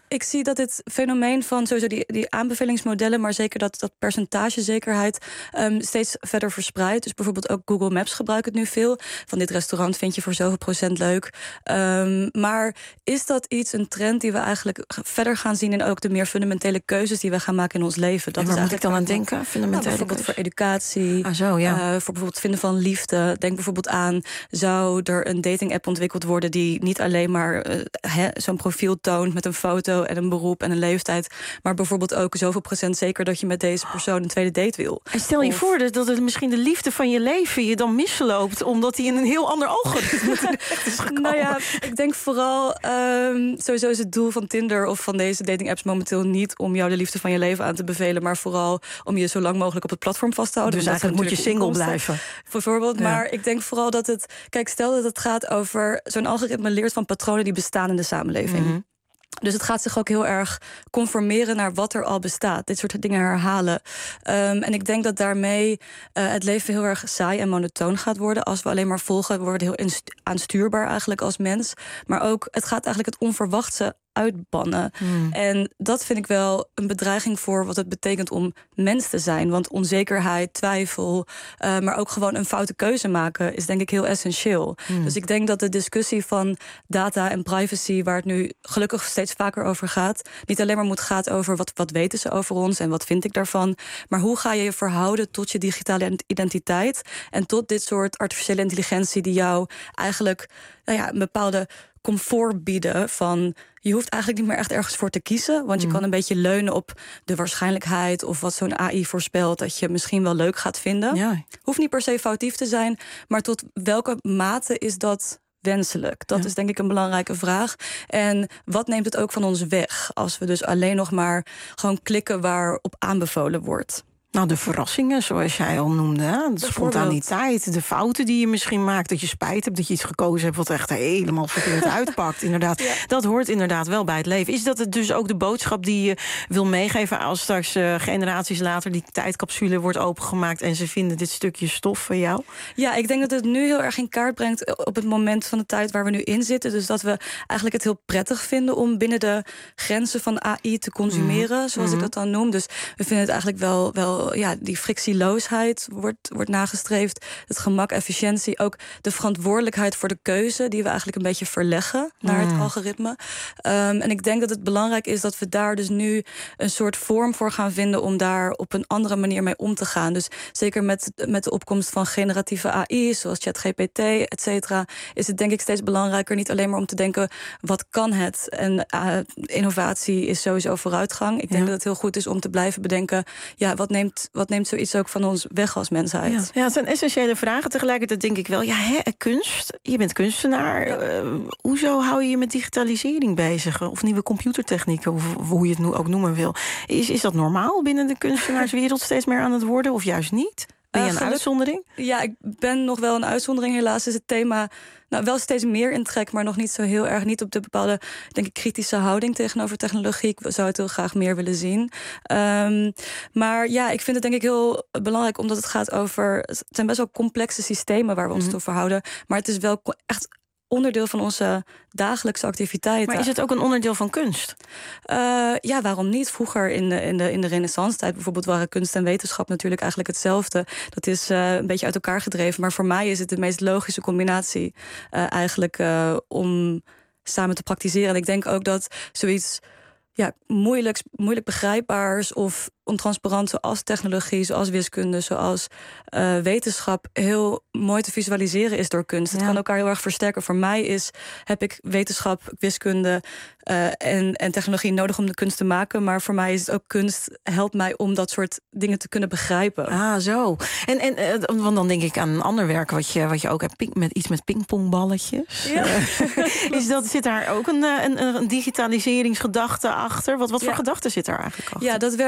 ik zie dat dit fenomeen van sowieso die, die aanbevelingsmodellen, maar zeker dat, dat percentagezekerheid um, steeds verder verspreidt. Dus bijvoorbeeld ook Google Maps gebruikt het nu veel. Van dit restaurant vind je voor zoveel procent leuk. Um, maar is dat iets, een trend die we eigenlijk verder gaan zien in ook de meer fundamentele keuzes die we gaan maken in ons leven? Dat en waar is moet ik dan aan denken? Fundamentele nou, bijvoorbeeld voor educatie, ah, zo, ja. uh, voor bijvoorbeeld vinden van liefde. Denk bijvoorbeeld aan, zou er een dating-app ontwikkeld worden die niet alleen maar uh, zo'n profiel toont met een foto en een beroep en een leeftijd, maar bijvoorbeeld ook zoveel procent zeker dat je met deze persoon een tweede date wil. En stel je of... voor dat het misschien de liefde van je leven je dan misloopt omdat hij in een heel ander algoritme terecht is gekomen. Nou ja, ik denk vooral um, sowieso is het doel van Tinder of van deze dating-apps momenteel niet om jou de liefde van je leven aan te bevelen, maar vooral om je zo lang mogelijk op het platform vast te houden. Dus eigenlijk moet je single blijven. Bijvoorbeeld, Ja. maar ik denk vooral dat het, kijk, stel dat het gaat over zo'n algoritme leert van patronen die bestaan in de samenleving. Mm-hmm. Dus het gaat zich ook heel erg conformeren naar wat er al bestaat. Dit soort dingen herhalen. Um, en ik denk dat daarmee uh, het leven heel erg saai en monotoon gaat worden. Als we alleen maar volgen, we worden heel inst- aanstuurbaar eigenlijk als mens. Maar ook, het gaat eigenlijk het onverwachte uitbannen. Hmm. En dat vind ik wel een bedreiging voor wat het betekent om mens te zijn. Want onzekerheid, twijfel, uh, maar ook gewoon een foute keuze maken is denk ik heel essentieel. Hmm. Dus ik denk dat de discussie van data en privacy, waar het nu gelukkig steeds vaker over gaat, niet alleen maar moet gaan over wat, wat weten ze over ons en wat vind ik daarvan, maar hoe ga je je verhouden tot je digitale identiteit en tot dit soort artificiële intelligentie die jou eigenlijk nou ja, een bepaalde comfort bieden van je hoeft eigenlijk niet meer echt ergens voor te kiezen, want je Mm. kan een beetje leunen op de waarschijnlijkheid of wat zo'n A I voorspelt dat je misschien wel leuk gaat vinden. Ja. Hoeft niet per se foutief te zijn, maar tot welke mate is dat wenselijk? Dat Ja. is denk ik een belangrijke vraag. En wat neemt het ook van ons weg als we dus alleen nog maar gewoon klikken waar op aanbevolen wordt? Nou, de verrassingen, zoals jij al noemde. Hè? De spontaniteit, de fouten die je misschien maakt, dat je spijt hebt dat je iets gekozen hebt wat echt helemaal verkeerd uitpakt. Inderdaad, ja. Dat hoort inderdaad wel bij het leven. Is dat het dus ook de boodschap die je wil meegeven als straks uh, generaties later die tijdcapsule wordt opengemaakt en ze vinden dit stukje stof van jou? Ja, ik denk dat het nu heel erg in kaart brengt op het moment van de tijd waar we nu in zitten. Dus dat we eigenlijk het heel prettig vinden om binnen de grenzen van A I te consumeren, mm-hmm. zoals ik dat dan noem. Dus we vinden het eigenlijk wel, wel ja, die frictieloosheid wordt, wordt nagestreefd. Het gemak, efficiëntie, ook de verantwoordelijkheid voor de keuze die we eigenlijk een beetje verleggen naar het algoritme. Um, en ik denk dat het belangrijk is dat we daar dus nu een soort vorm voor gaan vinden om daar op een andere manier mee om te gaan. Dus zeker met, met de opkomst van generatieve A I's, zoals ChatGPT, et cetera, is het denk ik steeds belangrijker niet alleen maar om te denken wat kan het? En uh, innovatie is sowieso vooruitgang. Ik denk ja. dat het heel goed is om te blijven bedenken, ja, wat neemt Wat neemt zoiets ook van ons weg als mensheid? Ja, ja, het zijn essentiële vragen. Tegelijkertijd denk ik wel, ja, hè, kunst. Je bent kunstenaar. Ja. Uh, hoezo hou je je met digitalisering bezig? Of nieuwe computertechnieken, of hoe je het nu ook noemen wil. Is, is dat normaal binnen de kunstenaarswereld steeds meer aan het worden? Of juist niet? Ben je een uh, geluk... uitzondering? Ja, ik ben nog wel een uitzondering. Helaas is het thema nou, wel steeds meer in trek, maar nog niet zo heel erg. Niet op de bepaalde, denk ik, kritische houding tegenover technologie. Ik zou het heel graag meer willen zien. Um, maar ja, ik vind het denk ik heel belangrijk, omdat het gaat over, het zijn best wel complexe systemen waar we ons mm-hmm. toe verhouden. Maar het is wel echt onderdeel van onze dagelijkse activiteiten. Maar is het ook een onderdeel van kunst? Uh, ja, waarom niet? Vroeger in de, in de, in de Renaissance-tijd bijvoorbeeld waren kunst en wetenschap natuurlijk eigenlijk hetzelfde. Dat is uh, een beetje uit elkaar gedreven. Maar voor mij is het de meest logische combinatie uh, eigenlijk uh, om samen te praktiseren. En ik denk ook dat zoiets ja, moeilijk, moeilijk begrijpbaars of ontransparant zoals technologie, zoals wiskunde, zoals uh, wetenschap heel mooi te visualiseren is door kunst. Het ja. kan elkaar heel erg versterken. Voor mij is, heb ik wetenschap, wiskunde uh, en, en technologie nodig om de kunst te maken. Maar voor mij is het ook kunst, helpt mij om dat soort dingen te kunnen begrijpen. Ah, zo. En, en uh, want dan denk ik aan een ander werk wat je, wat je ook hebt, ping, met iets met pingpongballetjes. Ja. is dat, zit daar ook een, een, een digitaliseringsgedachte achter? Wat, wat ja. voor gedachte zit daar eigenlijk achter? Ja, dat werk ging inderdaad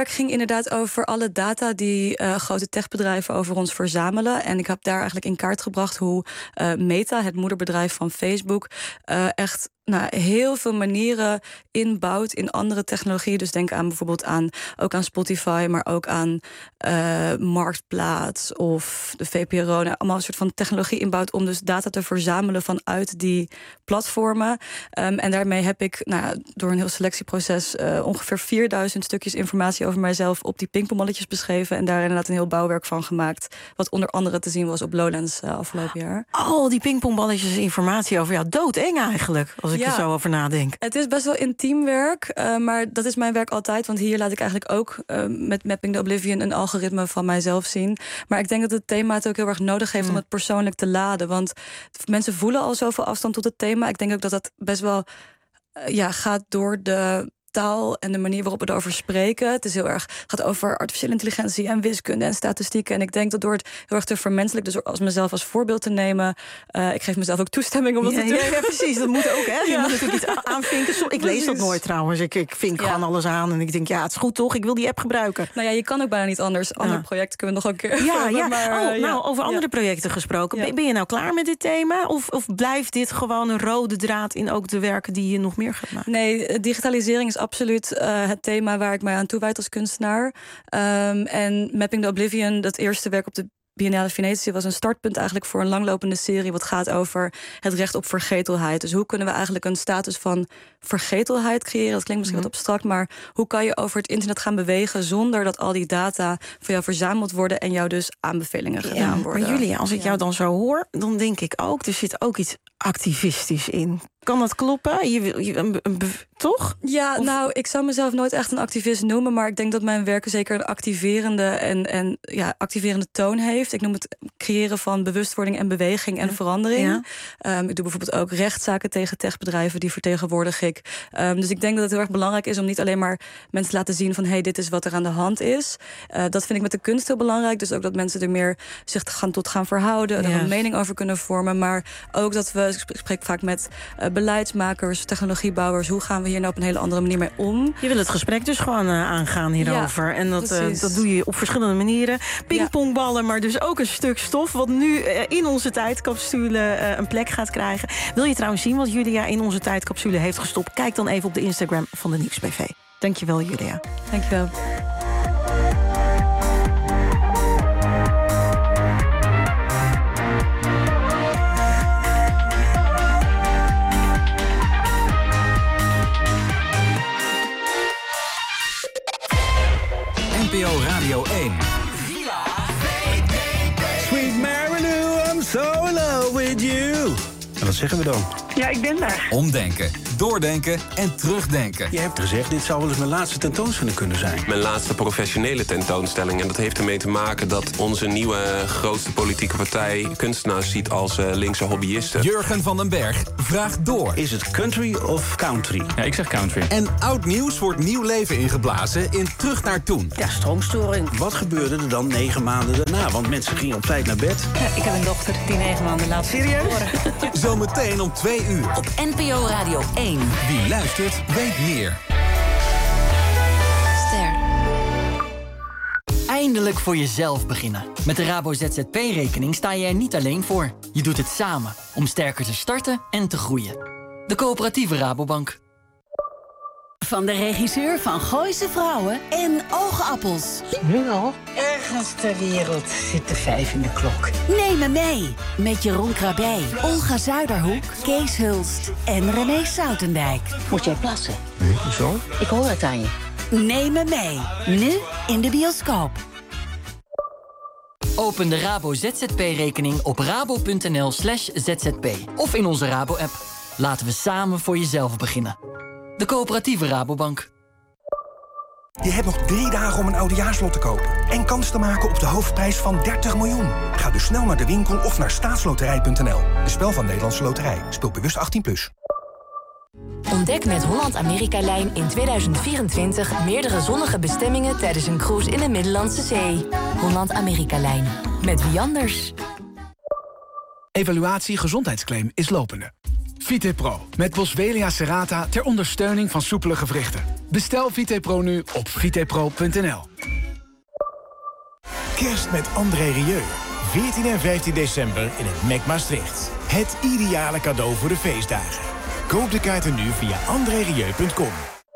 inderdaad over alle data die uh, grote techbedrijven over ons verzamelen. En ik heb daar eigenlijk in kaart gebracht hoe uh, Meta, het moederbedrijf van Facebook, uh, echt nou, heel veel manieren inbouwt in andere technologieën. Dus denk aan bijvoorbeeld aan, ook aan Spotify, maar ook aan uh, Marktplaats of de V P R O. Nou, allemaal een soort van technologie inbouwt om dus data te verzamelen vanuit die platformen. Um, en daarmee heb ik nou, door een heel selectieproces uh, ongeveer vierduizend stukjes informatie over mijzelf op die pingpongballetjes beschreven. En daar inderdaad een heel bouwwerk van gemaakt. Wat onder andere te zien was op Lowlands uh, afgelopen jaar. Oh, die pingpongballetjes informatie over jou. Doodeng eigenlijk, als ik ja, er zo over nadenk. Het is best wel intiem werk, uh, maar dat is mijn werk altijd. Want hier laat ik eigenlijk ook uh, met Mapping the Oblivion een algoritme van mijzelf zien. Maar ik denk dat het thema het ook heel erg nodig heeft mm. om het persoonlijk te laden. Want mensen voelen al zoveel afstand tot het thema. Ik denk ook dat dat best wel uh, ja, gaat door de taal en de manier waarop we erover spreken. Het is heel erg gaat over artificiële intelligentie en wiskunde en statistieken. En ik denk dat door het heel erg te vermenselijken, dus als mezelf als voorbeeld te nemen, uh, ik geef mezelf ook toestemming om dat ja, te doen. Ja, ja, precies. Dat moet ook, hè? Je ja. moet natuurlijk iets aanvinken. Ik precies. lees dat nooit trouwens. Ik, ik vink ja. gewoon alles aan en ik denk, ja, het is goed toch? Ik wil die app gebruiken. Nou ja, je kan ook bijna niet anders. Andere ja. projecten kunnen we nog een keer. Ja, ja. Maar, oh, uh, nou, ja. over andere ja. projecten gesproken. Ja. Ben je nou klaar met dit thema? Of, of blijft dit gewoon een rode draad in ook de werken die je nog meer gaat maken? Nee, digitalisering is absoluut Uh, het thema waar ik mij aan toewijd als kunstenaar. Um, en Mapping the Oblivion, dat eerste werk op de Biennale Venetië, was een startpunt eigenlijk voor een langlopende serie wat gaat over het recht op vergetelheid. Dus hoe kunnen we eigenlijk een status van vergetelheid creëren? Dat klinkt misschien mm. wat abstract, maar hoe kan je over het internet gaan bewegen zonder dat al die data voor jou verzameld worden en jou dus aanbevelingen gedaan ja, worden? Maar Julia, als ik ja. jou dan zo hoor, dan denk ik ook, er zit ook iets activistisch in. Kan dat kloppen? Je, je, een, een, toch? Ja, of? nou, ik zou mezelf nooit echt een activist noemen, maar ik denk dat mijn werk zeker een activerende en, en ja, activerende toon heeft. Ik noem het creëren van bewustwording en beweging en ja. verandering. Ja. Um, ik doe bijvoorbeeld ook rechtszaken tegen techbedrijven, die vertegenwoordig ik. Um, dus ik denk dat het heel erg belangrijk is om niet alleen maar mensen te laten zien van, hey, dit is wat er aan de hand is. Uh, dat vind ik met de kunst heel belangrijk. Dus ook dat mensen er meer zich gaan tot gaan verhouden, er yes. een mening over kunnen vormen. Maar ook dat we, ik spreek vaak met uh, beleidsmakers, technologiebouwers, hoe gaan we hier nou op een hele andere manier mee om? Je wil het gesprek dus gewoon uh, aangaan hierover. Ja, en dat, uh, dat doe je op verschillende manieren. Pingpongballen, maar dus ook een stuk stof wat nu uh, in onze tijdcapsule uh, een plek gaat krijgen. Wil je trouwens zien wat Julia in onze tijdcapsule heeft gestopt? Kijk dan even op de Instagram van de Nieuwsbv. Dankjewel, Julia. Dankjewel. N P O Radio één. Sweet Mary Lou, I'm so in love with you. En wat zeggen we dan? Ja, ik ben daar. Omdenken, doordenken en terugdenken. Je hebt gezegd, dit zou wel eens mijn laatste tentoonstelling kunnen zijn. Mijn laatste professionele tentoonstelling. En dat heeft ermee te maken dat onze nieuwe grootste politieke partij kunstenaars ziet als uh, linkse hobbyisten. Jurgen van den Berg vraagt door. Is het country of country? Ja, ik zeg country. En oud nieuws wordt nieuw leven ingeblazen in Terug naar Toen. Ja, stroomstoring. Wat gebeurde er dan negen maanden daarna? Want mensen gingen op tijd naar bed. Ja, ik heb een dochter die negen maanden laat serieus. Zometeen om twee uur. Op N P O Radio één. Wie luistert, weet meer. Ster. Eindelijk voor jezelf beginnen. Met de Rabo Z Z P-rekening sta je er niet alleen voor. Je doet het samen om sterker te starten en te groeien. De coöperatieve Rabobank. Van de regisseur van Gooise Vrouwen en Oogappels. Nu al? Ergens ter wereld zit de vijf in de klok. Neem me mee met Jeroen Krabbe, Olga Zuiderhoek, Kees Hulst en René Soutendijk. Moet jij plassen? Nee, hoezo? Ik hoor het aan je. Neem me mee, nu in de bioscoop. Open de Rabo Z Z P-rekening op rabo.nl slash zzp of in onze Rabo-app. Laten we samen voor jezelf beginnen. De coöperatieve Rabobank. Je hebt nog drie dagen om een oudejaarslot te kopen. En kans te maken op de hoofdprijs van dertig miljoen. Ga dus snel naar de winkel of naar staatsloterij punt n l. Een spel van Nederlandse Loterij. Speel bewust achttien plus. Ontdek met Holland-Amerika-lijn in tweeduizend vierentwintig... meerdere zonnige bestemmingen tijdens een cruise in de Middellandse Zee. Holland-Amerika-lijn. Met wie anders? Evaluatie gezondheidsclaim is lopende. VitePro met Boswellia serrata ter ondersteuning van soepele gewrichten. Bestel VitePro nu op vitepro punt n l. kerst met André Rieu. veertien en vijftien december in het M E C Maastricht. Het ideale cadeau voor de feestdagen. Koop de kaarten nu via andré rieu punt com.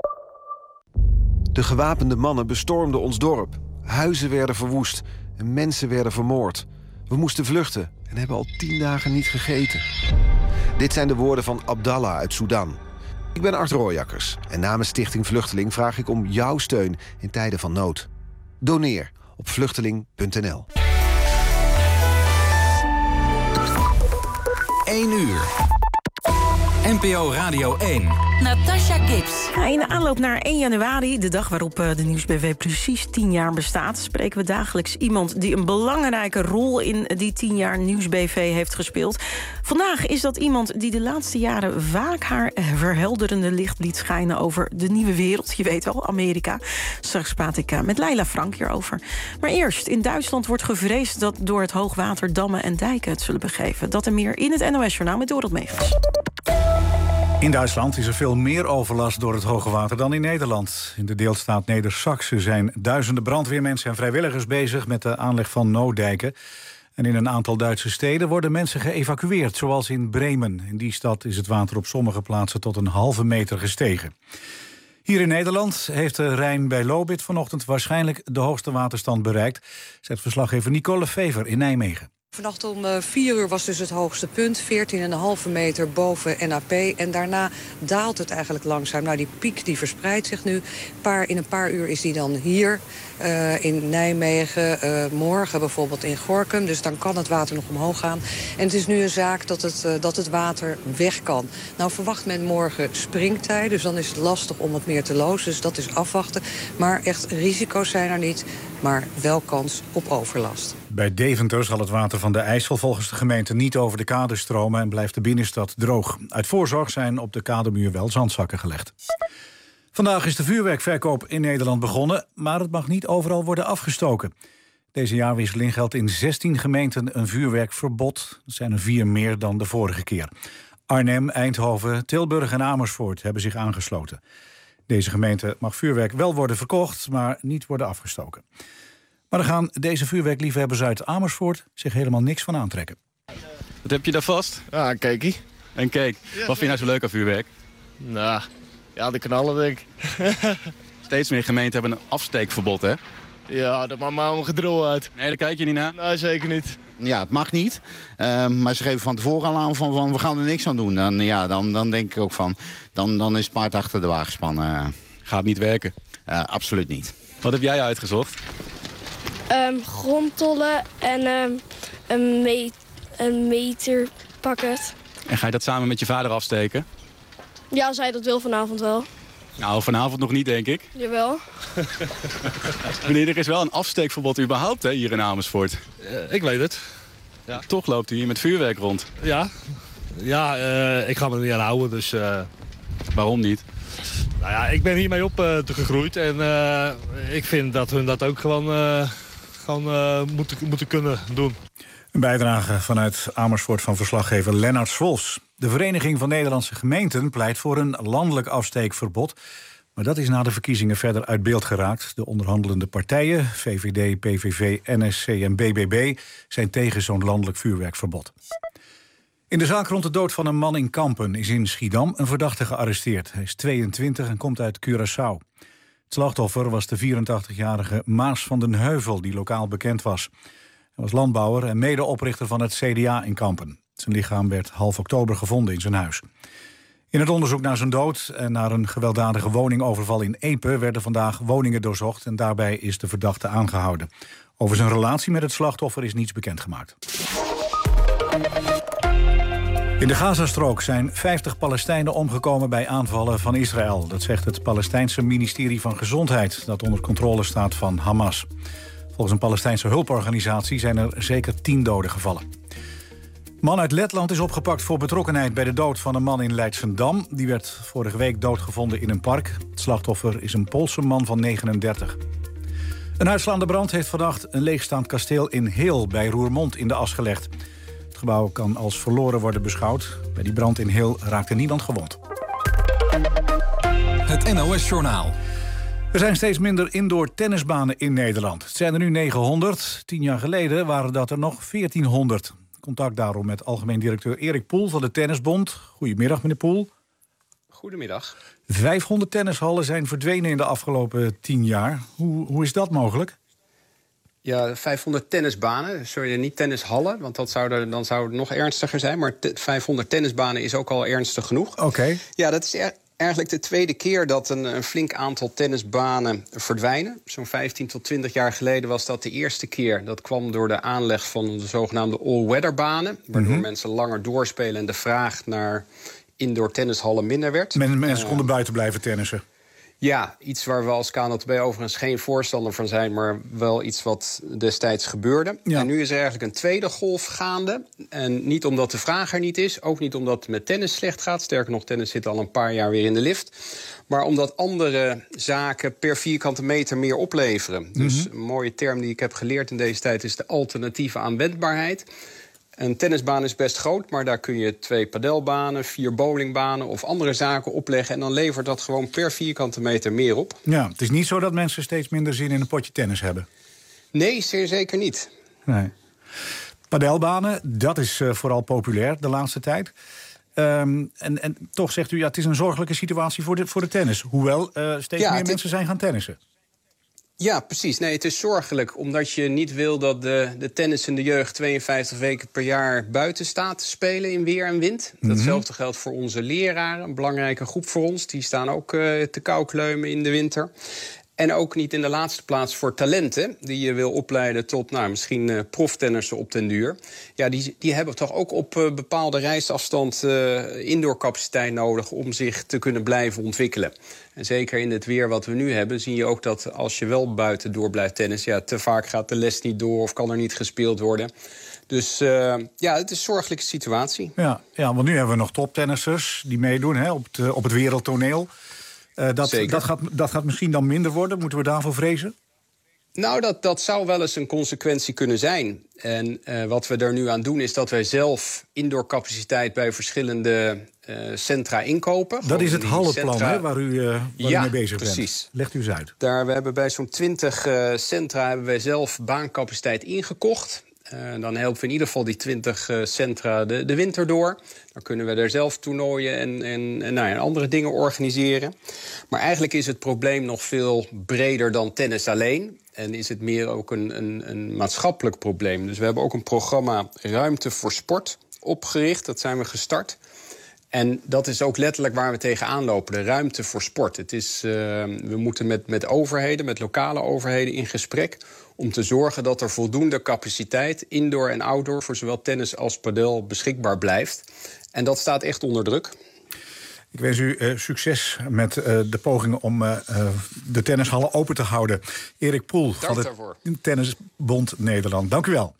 De gewapende mannen bestormden ons dorp. Huizen werden verwoest en mensen werden vermoord. We moesten vluchten en hebben al tien dagen niet gegeten. Dit zijn de woorden van Abdallah uit Sudan. Ik ben Art Rooijakkers en namens Stichting Vluchteling vraag ik om jouw steun in tijden van nood. Doneer op vluchteling punt n l. één uur. N P O Radio één. Natasha Gibbs. Ja, in de aanloop naar één januari, de dag waarop de Nieuws B V precies tien jaar bestaat, spreken we dagelijks iemand die een belangrijke rol in die tien jaar Nieuws B V heeft gespeeld. Vandaag is dat iemand die de laatste jaren vaak haar verhelderende licht liet schijnen over de nieuwe wereld. Je weet wel, Amerika. Straks praat ik met Leila Frank hierover. Maar eerst, in Duitsland wordt gevreesd dat door het hoogwater dammen en dijken het zullen begeven. Dat en meer in het N O S-journaal met Dorot Megens. In Duitsland is er veel meer overlast door het hoge water dan in Nederland. In de deelstaat Neder-Saxe zijn duizenden brandweermensen en vrijwilligers bezig met de aanleg van nooddijken. En in een aantal Duitse steden worden mensen geëvacueerd, zoals in Bremen. In die stad is het water op sommige plaatsen tot een halve meter gestegen. Hier in Nederland heeft de Rijn bij Lobith vanochtend waarschijnlijk de hoogste waterstand bereikt, zegt verslaggever Nicole Fever in Nijmegen. Vannacht om vier uur was dus het hoogste punt, veertien komma vijf meter boven N A P. En daarna daalt het eigenlijk langzaam. Nou, die piek die verspreidt zich nu. Paar, in een paar uur is die dan hier uh, in Nijmegen. Uh, morgen bijvoorbeeld in Gorinchem. Dus dan kan het water nog omhoog gaan. En het is nu een zaak dat het, uh, dat het water weg kan. Nou verwacht men morgen springtij. Dus dan is het lastig om wat meer te lozen. Dus dat is afwachten. Maar echt risico's zijn er niet. Maar wel kans op overlast. Bij Deventer zal het water van de IJssel volgens de gemeente niet over de kade stromen en blijft de binnenstad droog. Uit voorzorg zijn op de kademuur wel zandzakken gelegd. Vandaag is de vuurwerkverkoop in Nederland begonnen, maar het mag niet overal worden afgestoken. Deze jaarwisseling geldt in zestien gemeenten een vuurwerkverbod. Dat zijn er vier meer dan de vorige keer. Arnhem, Eindhoven, Tilburg en Amersfoort hebben zich aangesloten. Deze gemeente mag vuurwerk wel worden verkocht, maar niet worden afgestoken. Maar dan gaan deze vuurwerkliefhebbers uit Amersfoort zich helemaal niks van aantrekken. Wat heb je daar vast? Ja, een cakeie. Een cake. Ja, wat vind je nou zo leuk aan vuurwerk? Nou, ja, de knallen denk ik. Steeds meer gemeenten hebben een afsteekverbod, hè? Ja, dat maakt maar een gedrol uit. Nee, daar kijk je niet naar? Nee, zeker niet. Ja, het mag niet. Uh, maar ze geven van tevoren al aan van, van we gaan er niks aan doen. Dan, ja, dan, dan denk ik ook van, dan, dan is het paard achter de wagen spannen. Gaat niet werken? Uh, absoluut niet. Wat heb jij uitgezocht? Um, grondtollen en um, een, me een meterpakket. En ga je dat samen met je vader afsteken? Ja, als hij dat wil vanavond wel. Nou, vanavond nog niet, denk ik. Jawel. Meneer, er is wel een afsteekverbod überhaupt hè, hier in Amersfoort. Uh, ik weet het. Ja. Toch loopt u hier met vuurwerk rond. Ja, ja uh, ik ga me er niet aan houden, dus... Uh... Waarom niet? Nou ja, ik ben hiermee op uh, gegroeid en uh, ik vind dat hun dat ook gewoon, uh, gewoon uh, moeten, moeten kunnen doen. Een bijdrage vanuit Amersfoort van verslaggever Lennart Swolfs. De Vereniging van Nederlandse Gemeenten pleit voor een landelijk afsteekverbod. Maar dat is na de verkiezingen verder uit beeld geraakt. De onderhandelende partijen, V V D, P V V, N S C en B B B... zijn tegen zo'n landelijk vuurwerkverbod. In de zaak rond de dood van een man in Kampen is in Schiedam een verdachte gearresteerd. Hij is tweeëntwintig en komt uit Curaçao. Het slachtoffer was de vierentachtigjarige Maas van den Heuvel, die lokaal bekend was. Hij was landbouwer en medeoprichter van het C D A in Kampen. Zijn lichaam werd half oktober gevonden in zijn huis. In het onderzoek naar zijn dood en naar een gewelddadige woningoverval in Epe werden vandaag woningen doorzocht en daarbij is de verdachte aangehouden. Over zijn relatie met het slachtoffer is niets bekendgemaakt. In de Gazastrook zijn vijftig Palestijnen omgekomen bij aanvallen van Israël. Dat zegt het Palestijnse ministerie van Gezondheid, dat onder controle staat van Hamas. Volgens een Palestijnse hulporganisatie zijn er zeker tien doden gevallen. Een man uit Letland is opgepakt voor betrokkenheid bij de dood van een man in Leidschendam. Die werd vorige week doodgevonden in een park. Het slachtoffer is een Poolse man van negenendertig. Een uitslaande brand heeft vannacht een leegstaand kasteel in Heel bij Roermond in de as gelegd. Het gebouw kan als verloren worden beschouwd. Bij die brand in Heel raakte niemand gewond. Het N O S-journaal. Er zijn steeds minder indoor tennisbanen in Nederland. Het zijn er nu negenhonderd. Tien jaar geleden waren dat er nog veertienhonderd. Contact daarom met algemeen directeur Erik Poel van de Tennisbond. Goedemiddag, meneer Poel. Goedemiddag. vijfhonderd tennishallen zijn verdwenen in de afgelopen tien jaar. Hoe, hoe is dat mogelijk? Ja, vijfhonderd tennisbanen. Sorry, niet tennishallen, want dat zou er, dan zou het nog ernstiger zijn. Maar te, vijfhonderd tennisbanen is ook al ernstig genoeg. Oké. Okay. Ja, dat is er, eigenlijk de tweede keer dat een, een flink aantal tennisbanen verdwijnen. Zo'n vijftien tot twintig jaar geleden was dat de eerste keer. Dat kwam door de aanleg van de zogenaamde all-weather-banen. Waardoor mm-hmm. mensen langer doorspelen en de vraag naar indoor tennishallen minder werd. Men, mensen konden uh, buiten blijven tennissen. Ja, iets waar we als K N L T B overigens geen voorstander van zijn, maar wel iets wat destijds gebeurde. Ja. En nu is er eigenlijk een tweede golf gaande. En niet omdat de vraag er niet is, ook niet omdat het met tennis slecht gaat. Sterker nog, tennis zit al een paar jaar weer in de lift. Maar omdat andere zaken per vierkante meter meer opleveren. Mm-hmm. Dus een mooie term die ik heb geleerd in deze tijd is de alternatieve aanwendbaarheid. Een tennisbaan is best groot, maar daar kun je twee padelbanen, vier bowlingbanen of andere zaken opleggen. En dan levert dat gewoon per vierkante meter meer op. Ja, het is niet zo dat mensen steeds minder zin in een potje tennis hebben. Nee, zeer zeker niet. Nee. Padelbanen, dat is uh, vooral populair de laatste tijd. Um, en, en toch zegt u, ja, het is een zorgelijke situatie voor de, voor de tennis. Hoewel uh, steeds ja, meer mensen is... zijn gaan tennissen. Ja, precies. Nee, het is zorgelijk omdat je niet wil dat de, de tennissende jeugd tweeënvijftig weken per jaar buiten staat te spelen in weer en wind. Mm-hmm. Datzelfde geldt voor onze leraren, een belangrijke groep voor ons. Die staan ook uh, te kauwkleumen in de winter. En ook niet in de laatste plaats voor talenten die je wil opleiden tot nou, misschien uh, proftennissen op den duur. Ja, die, die hebben toch ook op uh, bepaalde reisafstand uh, indoorcapaciteit nodig om zich te kunnen blijven ontwikkelen. En zeker in het weer wat we nu hebben, zie je ook dat als je wel buiten door blijft tennissen, ja, te vaak gaat de les niet door of kan er niet gespeeld worden. Dus uh, ja, het is een zorgelijke situatie. Ja, ja, want nu hebben we nog toptennissers die meedoen hè, op, het, op het wereldtoneel. Uh, dat, dat, gaat, dat gaat misschien dan minder worden. Moeten we daarvoor vrezen? Nou, dat, dat zou wel eens een consequentie kunnen zijn. En uh, wat we er nu aan doen is dat wij zelf indoorcapaciteit bij verschillende uh, centra inkopen. Dat is het hallenplan centra... hè, waar u, uh, waar ja, u mee bezig precies. bent. Legt u eens uit. Daar, we hebben bij zo'n twintig uh, centra hebben wij zelf baancapaciteit ingekocht. Uh, dan helpen we in ieder geval die twintig uh, centra de, de winter door. Dan kunnen we er zelf toernooien en, en, en, nou ja, andere dingen organiseren. Maar eigenlijk is het probleem nog veel breder dan tennis alleen. En is het meer ook een, een, een maatschappelijk probleem. Dus we hebben ook een programma Ruimte voor Sport opgericht. Dat zijn we gestart. En dat is ook letterlijk waar we tegenaan lopen, de ruimte voor sport. Het is, uh, we moeten met, met overheden, met lokale overheden in gesprek om te zorgen dat er voldoende capaciteit, indoor en outdoor, voor zowel tennis als padel beschikbaar blijft. En dat staat echt onder druk. Ik wens u uh, succes met uh, de pogingen om uh, uh, de tennishallen open te houden. Erik Poel van de Tennisbond Nederland. Dank u wel.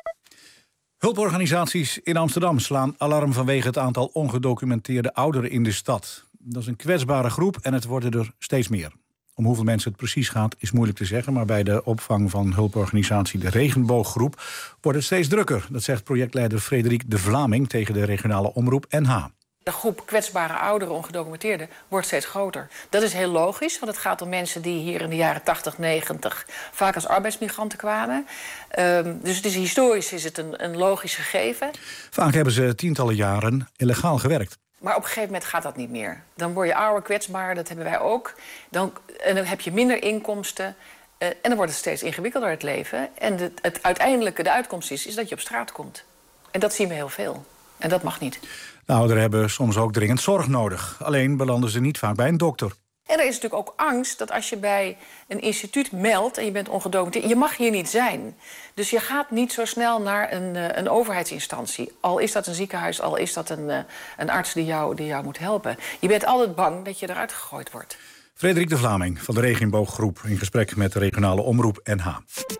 Hulporganisaties in Amsterdam slaan alarm vanwege het aantal ongedocumenteerde ouderen in de stad. Dat is een kwetsbare groep en het worden er steeds meer. Om hoeveel mensen het precies gaat is moeilijk te zeggen, maar bij de opvang van hulporganisatie de Regenbooggroep wordt het steeds drukker. Dat zegt projectleider Frederik de Vlaming tegen de regionale omroep N H. De groep kwetsbare ouderen, ongedocumenteerden, wordt steeds groter. Dat is heel logisch, want het gaat om mensen die hier in de jaren tachtig, negentig... vaak als arbeidsmigranten kwamen. Um, dus het is, historisch is het een, een logisch gegeven. Vaak hebben ze tientallen jaren illegaal gewerkt. Maar op een gegeven moment gaat dat niet meer. Dan word je ouder, kwetsbaar, dat hebben wij ook. Dan, en dan heb je minder inkomsten. Uh, en dan wordt het steeds ingewikkelder, het leven. En de, het uiteindelijke, de uitkomst is, is dat je op straat komt. En dat zien we heel veel. En dat mag niet. De ouderen hebben soms ook dringend zorg nodig. Alleen belanden ze niet vaak bij een dokter. En er is natuurlijk ook angst dat als je bij een instituut meldt en je bent ongedocumenteerd, je mag hier niet zijn. Dus je gaat niet zo snel naar een, een overheidsinstantie. Al is dat een ziekenhuis, al is dat een, een arts die jou, die jou moet helpen. Je bent altijd bang dat je eruit gegooid wordt. Frederik de Vlaming van de Regenbooggroep in gesprek met de regionale omroep N H.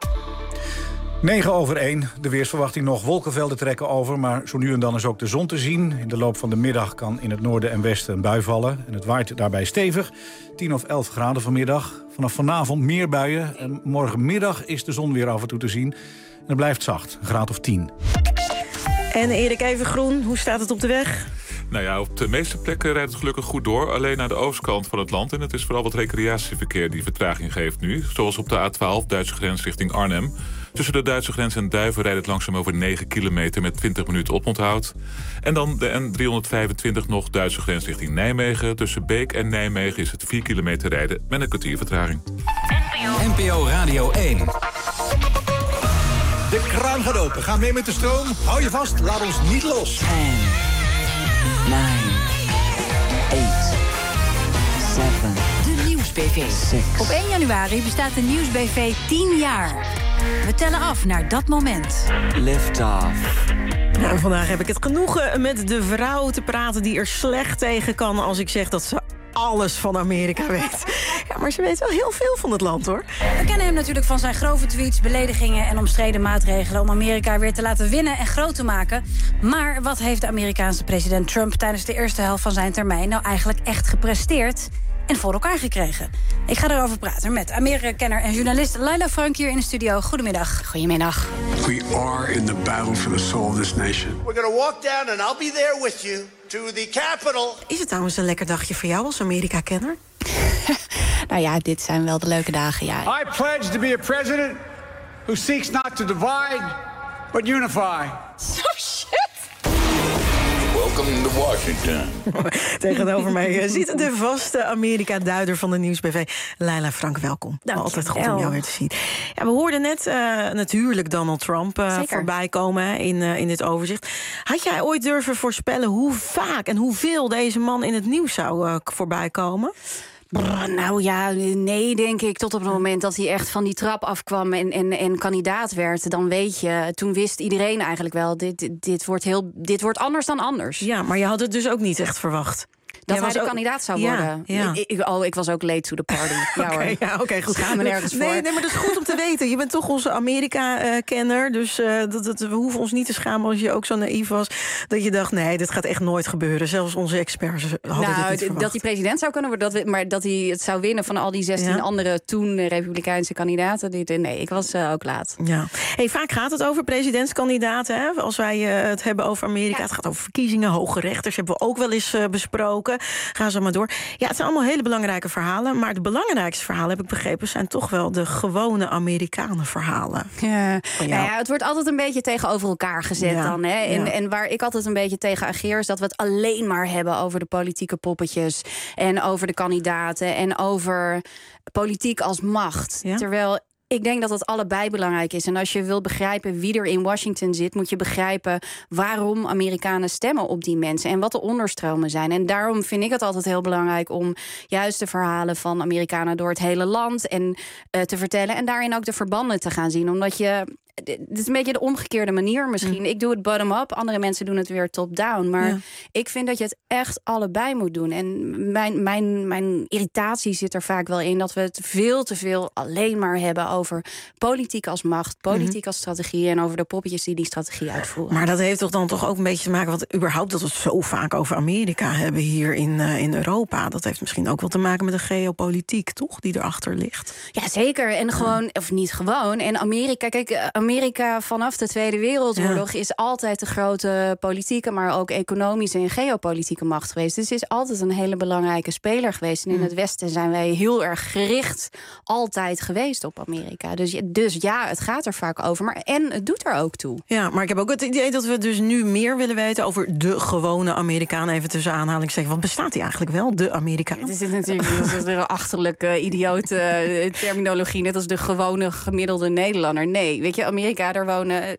negen over één. De weersverwachting nog. Wolkenvelden trekken over, maar zo nu en dan is ook de zon te zien. In de loop van de middag kan in het noorden en westen een bui vallen. En het waait daarbij stevig. tien of elf graden vanmiddag. Vanaf vanavond meer buien. En morgenmiddag is de zon weer af en toe te zien. En het blijft zacht, een graad of tien. En Erik, even groen. Hoe staat het op de weg? Nou ja, op de meeste plekken rijdt het gelukkig goed door. Alleen naar de oostkant van het land. En het is vooral wat recreatieverkeer die vertraging geeft nu. Zoals op de A twaalf, Duitse grens richting Arnhem. Tussen de Duitse grens en Duiven rijdt het langzaam over negen kilometer... met twintig minuten oponthoud. En dan de N driehonderdvijfentwintig nog, Duitse grens richting Nijmegen. Tussen Beek en Nijmegen is het vier kilometer rijden met een kwartier vertraging. N P O Radio één. De kraan gaat open. Ga mee met de stroom. Hou je vast. Laat ons niet los. negen, acht, zeven. De Nieuws-B V. Op één januari bestaat de Nieuws-B V tien jaar. We tellen af naar dat moment. Lift off. Nou, vandaag heb ik het genoegen met de vrouw te praten die er slecht tegen kan als ik zeg dat ze alles van Amerika weet. Ja, maar ze weet wel heel veel van het land, hoor. We kennen hem natuurlijk van zijn grove tweets, beledigingen en omstreden maatregelen om Amerika weer te laten winnen en groot te maken. Maar wat heeft de Amerikaanse president Trump tijdens de eerste helft van zijn termijn nou eigenlijk echt gepresteerd en voor elkaar gekregen? Ik ga erover praten met Amerika-kenner en journalist Laila Frank hier in de studio. Goedemiddag. Goedemiddag. We are in the battle for the soul of this nation. We're going to walk down and I'll be there with you to the Capitol. Is het trouwens een lekker dagje voor jou als Amerika-kenner? Nou ja, dit zijn wel de leuke dagen, ja. I pledge to be a president who seeks not to divide, but unify. Oh, shit! Welcome to Washington. Tegenover mij zit de vaste Amerika-duider van de Nieuws-B V. Laila Frank, welkom. Dank Altijd je goed wel. om jou weer te zien. Ja, we hoorden net uh, natuurlijk Donald Trump uh, voorbij komen in, uh, in dit overzicht. Had jij ooit durven voorspellen hoe vaak en hoeveel deze man in het nieuws zou uh, voorbij komen? Brr, nou ja, nee, denk ik. Tot op het moment dat hij echt van die trap afkwam en, en, en kandidaat werd, dan weet je, toen wist iedereen eigenlijk wel, dit, dit, dit, wordt heel, dit wordt anders dan anders. Ja, maar je had het dus ook niet echt verwacht. Dat Jij hij de was ook kandidaat zou Ja, worden. ja. Ik, ik, oh, ik was ook late to the party. Ja, Oké, hoor. ja, oké, goed. Schaam me nergens nee, voor. nee, maar dat is goed om te weten. Je bent toch onze Amerika-kenner. Dus uh, dat, dat, we hoeven ons niet te schamen als je ook zo naïef was. Dat je dacht, nee, dit gaat echt nooit gebeuren. Zelfs onze experts hadden nou, dit niet verwacht. dat hij president zou kunnen worden, dat we, maar dat hij het zou winnen van al die zestien Ja. andere toen Republikeinse kandidaten. Die, nee, ik was uh, ook laat. Ja. Hey, vaak gaat het over presidentskandidaten. Hè? Als wij uh, het hebben over Amerika. Ja. Het gaat over verkiezingen, hoge rechters. Hebben we ook wel eens uh, besproken. Ga zo maar door. Ja, het zijn allemaal hele belangrijke verhalen. Maar het belangrijkste verhaal, heb ik begrepen, zijn toch wel de gewone Amerikanen verhalen. Ja. Nou ja, het wordt altijd een beetje tegenover elkaar gezet Ja. dan. Hè? En, Ja. en waar ik altijd een beetje tegen ageer is dat we het alleen maar hebben over de politieke poppetjes. En over de kandidaten. En over politiek als macht. Ja. Terwijl ik denk dat het allebei belangrijk is. En als je wil begrijpen wie er in Washington zit, moet je begrijpen waarom Amerikanen stemmen op die mensen en wat de onderstromen zijn. En daarom vind ik het altijd heel belangrijk om juist de verhalen van Amerikanen door het hele land en uh, te vertellen. En daarin ook de verbanden te gaan zien. Omdat je. Dit is een beetje de omgekeerde manier misschien. Mm. Ik doe het bottom-up, andere mensen doen het weer top-down. Maar ja. ik vind dat je het echt allebei moet doen. En mijn, mijn, mijn irritatie zit er vaak wel in dat we het veel te veel alleen maar hebben over politiek als macht, politiek mm-hmm. als strategie en over de poppetjes die die strategie uitvoeren. Maar dat heeft toch dan toch ook een beetje te maken, want überhaupt dat we het zo vaak over Amerika hebben hier in, uh, in Europa. Dat heeft misschien ook wel te maken met de geopolitiek, toch? Die erachter ligt. Ja, zeker. En gewoon, of niet gewoon. En Amerika, kijk, Amerika vanaf de Tweede Wereldoorlog ja. is altijd de grote politieke, maar ook economische en geopolitieke macht geweest. Dus het is altijd een hele belangrijke speler geweest. En in mm. het Westen zijn wij heel erg gericht altijd geweest op Amerika. Dus, dus ja, het gaat er vaak over. Maar en het doet er ook toe. Ja, maar ik heb ook het idee dat we dus nu meer willen weten over de gewone Amerikaan. Even tussen aanhalingstekens. Wat bestaat die eigenlijk wel, de Amerikaan? Het is natuurlijk dat is een achterlijke, idiote terminologie. Net als de gewone gemiddelde Nederlander. Nee, weet je, Amerika, daar wonen.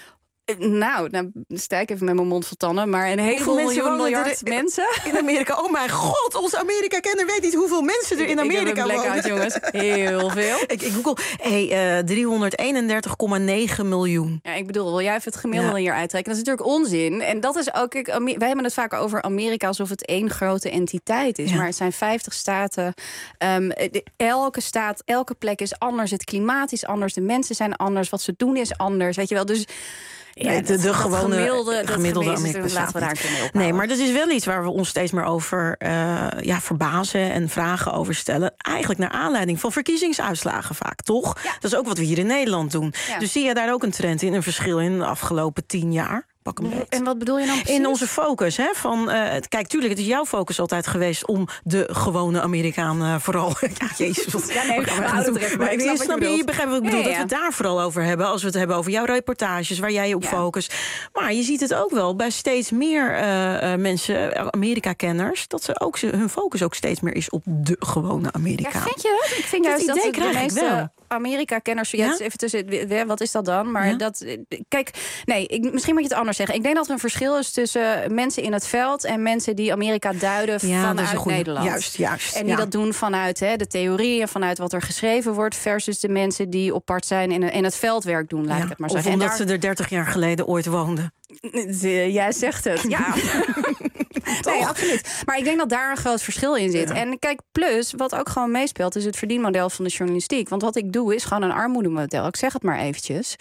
Nou, nou sta ik even met mijn mond vol tanden, maar een heleboel miljoen miljard er, mensen. In Amerika, oh mijn god, onze Amerika-kenner weet niet hoeveel mensen er in Amerika ik, ik wonen. Uit, jongens. Heel veel. ik, ik google, hey, uh, driehonderdeenendertig komma negen miljoen. Ja, ik bedoel, wil jij even het gemiddelde ja. hier uittrekken? Dat is natuurlijk onzin. En dat is ook, ik, wij hebben het vaak over Amerika alsof het één grote entiteit is. Ja. Maar het zijn vijftig staten. Um, de, elke staat, elke plek is anders. Het klimaat is anders. De mensen zijn anders. Wat ze doen is anders. Weet je wel, dus. Ja, nee, de, de dat, gewone, dat gemiddelde, dat gemiddelde Amerikaanse laten we daar een keer mee ophouden. Nee, maar dat is wel iets waar we ons steeds meer over uh, ja, verbazen en vragen over stellen. Eigenlijk naar aanleiding van verkiezingsuitslagen vaak, toch? Ja. Dat is ook wat we hier in Nederland doen. Ja. Dus zie je daar ook een trend in, een verschil in de afgelopen tien jaar? Pak een beet. En wat bedoel je dan precies? In onze focus, hè? Van, uh, kijk, tuurlijk, het is jouw focus altijd geweest om de gewone Amerikaan uh, vooral. Ja, jezus. Wat, ja, nee, we houden het er even bij. Ik snap, snap je, je begrijpt wat ik bedoel, ja, ja. dat we het daar vooral over hebben. Als we het hebben over jouw reportages, waar jij je op ja. focust. Maar je ziet het ook wel bij steeds meer uh, uh, mensen, Amerika-kenners, dat ze ook hun focus ook steeds meer is op de gewone Amerikaan. Ja, vind je dat? Ik vind dat juist dat idee de krijg meeste ik wel. Amerika-kenners, ja, ja? even tussen, wat is dat dan? Maar ja? dat, kijk, nee, ik, misschien moet je het anders zeggen. Ik denk dat er een verschil is tussen mensen in het veld en mensen die Amerika duiden ja, vanuit Nederland. Juist, juist. En die ja. dat doen vanuit hè, de theorie en vanuit wat er geschreven wordt, versus de mensen die op part zijn en in het veldwerk doen, laat ja, ik het maar of zeggen. omdat daar... ze er dertig jaar geleden ooit woonden. Jij zegt het, ja. Nee, absoluut. Maar ik denk dat daar een groot verschil in zit. Ja. En kijk, plus, wat ook gewoon meespeelt, is het verdienmodel van de journalistiek. Want wat ik doe, is gewoon een armoedemodel. Ik zeg het maar eventjes.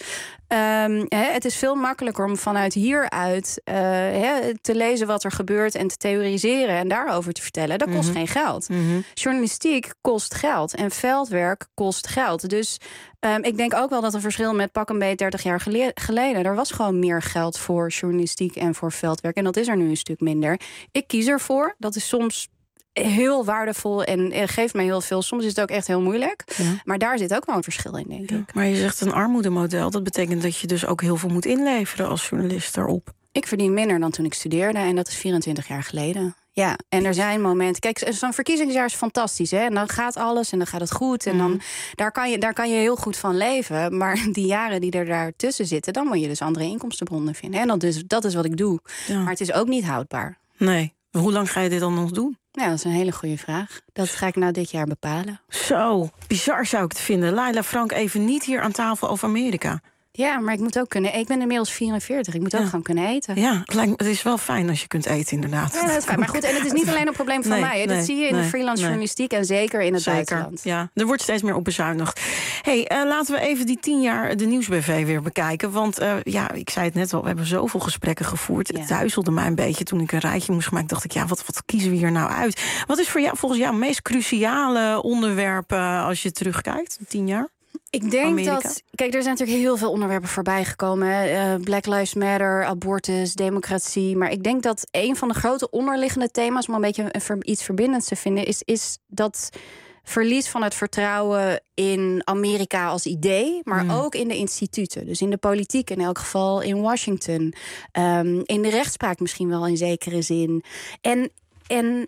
Um, he, het is veel makkelijker om vanuit hieruit uh, he, te lezen wat er gebeurt en te theoriseren en daarover te vertellen. Dat kost mm-hmm. geen geld. Mm-hmm. Journalistiek kost geld en veldwerk kost geld. Dus um, ik denk ook wel dat een verschil met pak een beet dertig jaar gele- geleden. Er was gewoon meer geld voor journalistiek en voor veldwerk. En dat is er nu een stuk minder. Ik kies ervoor. Dat is soms heel waardevol en geeft mij heel veel. Soms is het ook echt heel moeilijk. Ja. Maar daar zit ook wel een verschil in, denk ja. ik. Maar je zegt een armoedemodel. Dat betekent dat je dus ook heel veel moet inleveren als journalist daarop. Ik verdien minder dan toen ik studeerde. En dat is vierentwintig jaar geleden. Ja, en er zijn momenten. Kijk, zo'n verkiezingsjaar is fantastisch, hè? En dan gaat alles en dan gaat het goed. En dan mm. daar kan je, daar kan je heel goed van leven. Maar die jaren die er daartussen zitten, dan moet je dus andere inkomstenbronnen vinden. En dat is, dat is wat ik doe. Ja. Maar het is ook niet houdbaar. Nee. Hoe lang ga je dit dan nog doen? Ja, dat is een hele goede vraag. Dat ga ik nou dit jaar bepalen. Zo, bizar zou ik het vinden. Laila Frank even niet hier aan tafel over Amerika. Ja, maar ik moet ook kunnen. Ik ben inmiddels vierenveertig. Ik moet ook ja. gewoon kunnen eten. Ja, het is wel fijn als je kunt eten, inderdaad. Ja, dat is fijn. Maar goed, en het is niet alleen een probleem van nee, mij. Hè. Nee, dat zie je in nee, de freelance nee. journalistiek en zeker in het zeker. buitenland. Ja, er wordt steeds meer op bezuinigd. Hey, uh, laten we even die tien jaar de Nieuws B V weer bekijken. Want uh, ja, ik zei het net al, we hebben zoveel gesprekken gevoerd. Ja. Het duizelde mij een beetje toen ik een rijtje moest maken. Dacht ik, ja, wat, wat kiezen we hier nou uit? Wat is voor jou volgens jou het meest cruciale onderwerp uh, als je terugkijkt, tien jaar? Ik denk Amerika. dat... Kijk, er zijn natuurlijk heel veel onderwerpen voorbij gekomen. Uh, Black Lives Matter, abortus, democratie. Maar ik denk dat een van de grote onderliggende thema's, om een beetje een, iets verbindends te vinden, is, is dat verlies van het vertrouwen in Amerika als idee, maar mm. ook in de instituten. Dus in de politiek in elk geval, in Washington. Um, in de rechtspraak misschien wel in zekere zin. En... en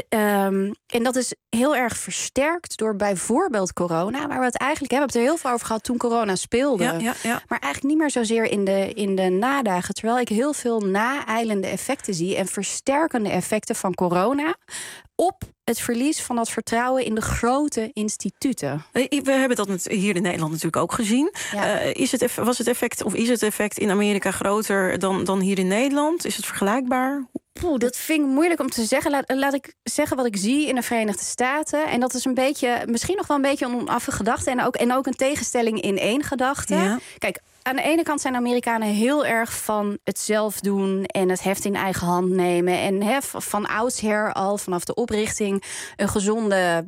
Um, en dat is heel erg versterkt door bijvoorbeeld corona, waar we het eigenlijk hebben. We hebben het er heel veel over gehad toen corona speelde. Ja, ja, ja. Maar eigenlijk niet meer zozeer in de, in de nadagen. Terwijl ik heel veel naeilende effecten zie en versterkende effecten van corona op het verlies van dat vertrouwen in de grote instituten. We hebben dat hier in Nederland natuurlijk ook gezien. Ja. Uh, is het, was het effect, of is het effect in Amerika groter dan, dan hier in Nederland? Is het vergelijkbaar? Poeh, dat vind ik moeilijk om te zeggen. Laat, laat ik zeggen wat ik zie in de Verenigde Staten. En dat is een beetje, misschien nog wel een beetje een onaffe gedachte. En ook, en ook een tegenstelling in één gedachte. Ja. Kijk, aan de ene kant zijn Amerikanen heel erg van het zelf doen en het heft in eigen hand nemen. En he, van oudsher al, vanaf de oprichting, een gezonde,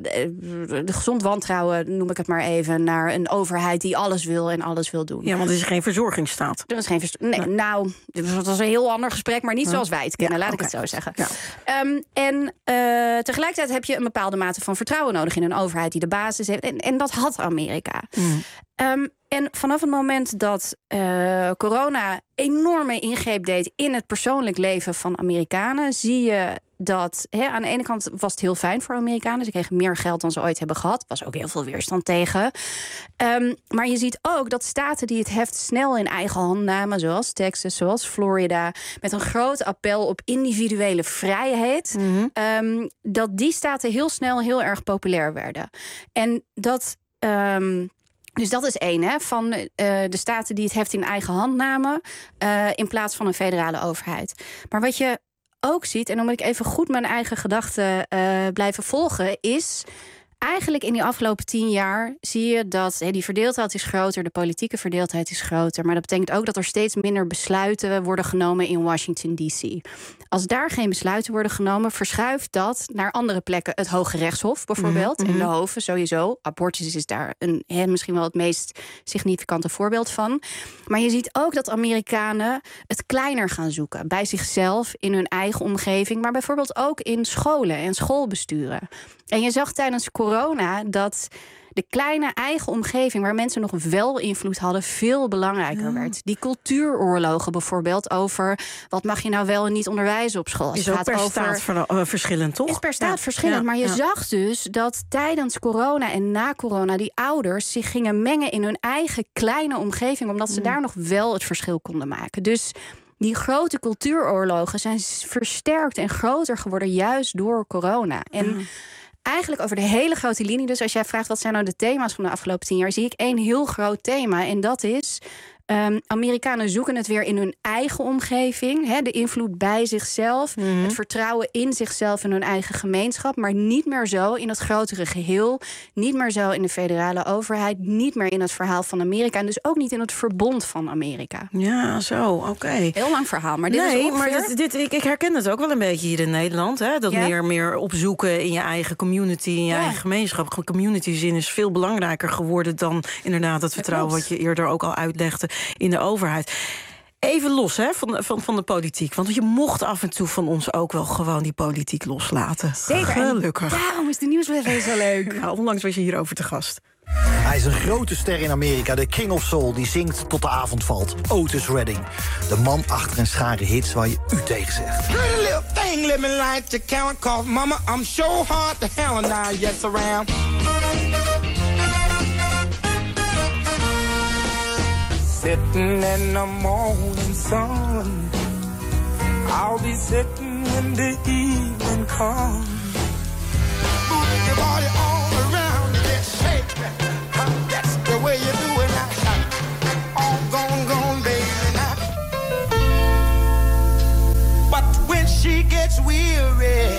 de gezond wantrouwen, noem ik het maar even, naar een overheid die alles wil en alles wil doen. Ja, want er is geen verzorgingsstaat. Er is geen vers- nee, nee. Nou, dat was een heel ander gesprek, maar niet ja. zoals wij het kennen, ja, laat okay. ik het zo zeggen. Ja. Um, en uh, tegelijkertijd heb je een bepaalde mate van vertrouwen nodig in een overheid die de basis heeft. En, en dat had Amerika. Mm. Um, en vanaf het moment dat uh, corona enorme ingreep deed in het persoonlijk leven van Amerikanen, zie je dat he, aan de ene kant was het heel fijn voor Amerikanen. Ze kregen meer geld dan ze ooit hebben gehad. Er was ook heel veel weerstand tegen. Um, maar je ziet ook dat staten die het heft snel in eigen hand namen, zoals Texas, zoals Florida, met een groot appel op individuele vrijheid, mm-hmm. um, dat die staten heel snel heel erg populair werden. En dat... Um, Dus dat is één, hè, van uh, de staten die het heft in eigen hand namen, uh, in plaats van een federale overheid. Maar wat je ook ziet, en dan moet ik even goed mijn eigen gedachten uh, blijven volgen, is eigenlijk in die afgelopen tien jaar zie je dat hè, die verdeeldheid is groter, de politieke verdeeldheid is groter. Maar dat betekent ook dat er steeds minder besluiten worden genomen in Washington D C. Als daar geen besluiten worden genomen, verschuift dat naar andere plekken. Het Hoge Rechtshof bijvoorbeeld, mm-hmm. en de hoven sowieso. Abortus is daar een, hè, misschien wel het meest significante voorbeeld van. Maar je ziet ook dat Amerikanen het kleiner gaan zoeken. Bij zichzelf, in hun eigen omgeving, maar bijvoorbeeld ook in scholen en schoolbesturen. En je zag tijdens corona dat de kleine eigen omgeving, waar mensen nog wel invloed hadden, veel belangrijker ja. werd. Die cultuuroorlogen bijvoorbeeld over wat mag je nou wel en niet onderwijzen op school. Is ook per over, staat ver, uh, verschillend, toch? Is per staat ja. verschillend. Ja. Maar je ja. zag dus dat tijdens corona en na corona die ouders zich gingen mengen in hun eigen kleine omgeving, omdat ze mm. daar nog wel het verschil konden maken. Dus die grote cultuuroorlogen zijn versterkt en groter geworden juist door corona. En mm. eigenlijk over de hele grote linie. Dus als jij vraagt wat zijn nou de thema's van de afgelopen tien jaar, zie ik één heel groot thema. En dat is Um, Amerikanen zoeken het weer in hun eigen omgeving. Hè, de invloed bij zichzelf. Mm-hmm. Het vertrouwen in zichzelf en hun eigen gemeenschap. Maar niet meer zo in het grotere geheel. Niet meer zo in de federale overheid. Niet meer in het verhaal van Amerika. En dus ook niet in het verbond van Amerika. Ja, zo, oké. Okay. Heel lang verhaal. Maar dit nee, is ongeveer... maar dit, dit, ik, ik herken het ook wel een beetje hier in Nederland. Hè? Dat ja? meer, meer opzoeken in je eigen community, in je ja. eigen gemeenschap. Community-zin is veel belangrijker geworden dan inderdaad het vertrouwen wat je eerder ook al uitlegde in de overheid. Even los hè, van, van, van de politiek. Want je mocht af en toe van ons ook wel gewoon die politiek loslaten. Zeker. Gelukkig. En daarom is de nieuwsbrief zo leuk. Ja, onlangs was je hierover te gast. Hij is een grote ster in Amerika, de King of Soul, die zingt tot de avond valt. Otis Redding. De man achter een schare hits waar je u tegen zegt. Pretty little thing living like the count, cause mama, I'm so hard to hell and now yes around. Sitting in the morning sun, I'll be sitting when the evening comes. Move your body all around and get shaky. That's the way you do it now. All gone, gone, baby now. But when she gets weary,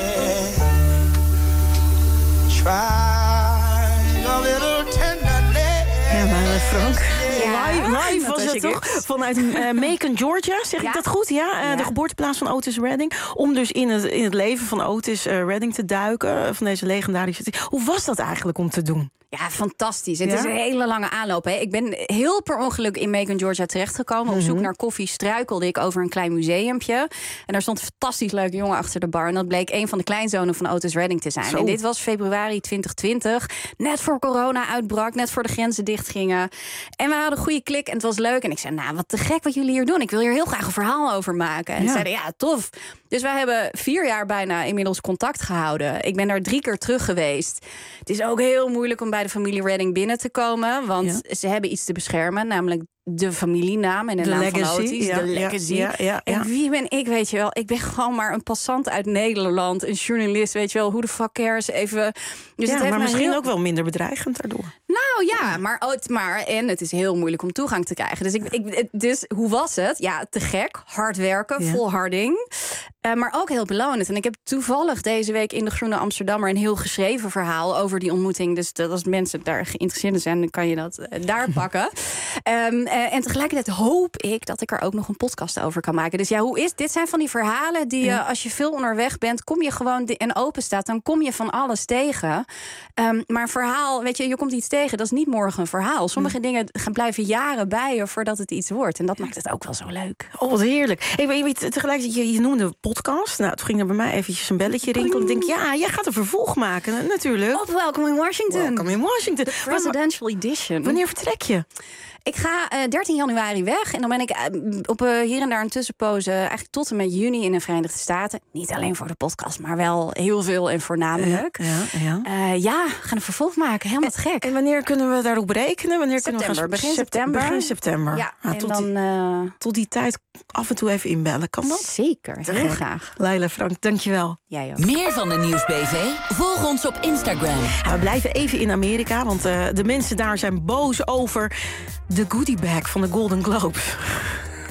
try a little tenderness. Ja, maar Frank. Ja, live live was dat het toch? Vanuit uh, Macon, Georgia, zeg ja. ik dat goed? Ja, uh, ja, de geboorteplaats van Otis Redding. Om dus in het, in het leven van Otis uh, Redding te duiken. Van deze legendarische... Hoe was dat eigenlijk om te doen? Ja, fantastisch. Het ja? is een hele lange aanloop. Hè. Ik ben heel per ongeluk in Macon, Georgia terechtgekomen. Mm-hmm. Op zoek naar koffie struikelde ik over een klein museumpje. En daar stond een fantastisch leuke jongen achter de bar. En dat bleek een van de kleinzonen van Otis Redding te zijn. Zo. En dit was februari twintig twintig. Net voor corona uitbrak. Net voor de grenzen dichtgingen. En we hadden een goede klik en het was leuk. En ik zei, nou, wat te gek wat jullie hier doen. Ik wil hier heel graag een verhaal over maken. En ja. ze zeiden, ja, tof. Dus wij hebben vier jaar bijna inmiddels contact gehouden. Ik ben daar drie keer terug geweest. Het is ook heel moeilijk om bij de familie Redding binnen te komen. Want ja. ze hebben iets te beschermen, namelijk de familienaam en de, de naam legacy, van Otis. Ja, de legacy. Ja, ja, ja, ja. En wie ben ik, weet je wel? Ik ben gewoon maar een passant uit Nederland. Een journalist, weet je wel. Hoe de fuck cares? Even... Dus ja, het heeft maar misschien heel... ook wel minder bedreigend daardoor. Nou ja, maar, maar en het is heel moeilijk om toegang te krijgen. Dus, ik, ik, dus hoe was het? Ja, te gek. Hard werken, ja. volharding. Uh, maar ook heel belonend. En ik heb toevallig deze week in de Groene Amsterdammer een heel geschreven verhaal over die ontmoeting. Dus dat als mensen daar geïnteresseerd in zijn, dan kan je dat uh, daar pakken. Um, uh, en tegelijkertijd hoop ik dat ik er ook nog een podcast over kan maken. Dus ja, hoe is dit? Zijn van die verhalen die je, uh, als je veel onderweg bent, kom je gewoon en open staat, dan kom je van alles tegen. Um, maar een verhaal, weet je, je komt iets tegen, dat is niet morgen een verhaal. Sommige mm. dingen gaan blijven jaren bij je voordat het iets wordt. En dat maakt het ook wel zo leuk. Oh, wat heerlijk. Hey, je weet, tegelijkertijd, je, je noemde podcast. Nou, toen ging er bij mij eventjes een belletje rinkelen. Ik denk, ja, jij gaat een vervolg maken, natuurlijk. Op Welcome in Washington. Welcome in Washington. The Presidential Edition. Wanneer vertrek je? Ik ga uh, dertien januari weg. En dan ben ik uh, op uh, hier en daar een tussenpoze, eigenlijk tot en met juni in de Verenigde Staten. Niet alleen voor de podcast, maar wel heel veel en voornamelijk. Ja, ja. Uh, ja, we gaan een vervolg maken. Helemaal te gek. En wanneer kunnen we daarop rekenen? Wanneer september, kunnen we gaan... begin september. Begin september. Ja, ah, en tot, dan, die, uh... tot die tijd af en toe even inbellen. Kan dat? Zeker, heel graag. Leila, Frank, dankjewel. Jij ook. Meer van de Nieuwsb V? Volg ons op Instagram. Ja, we blijven even in Amerika, want uh, de mensen daar zijn boos over de goodiebag van de Golden Globes.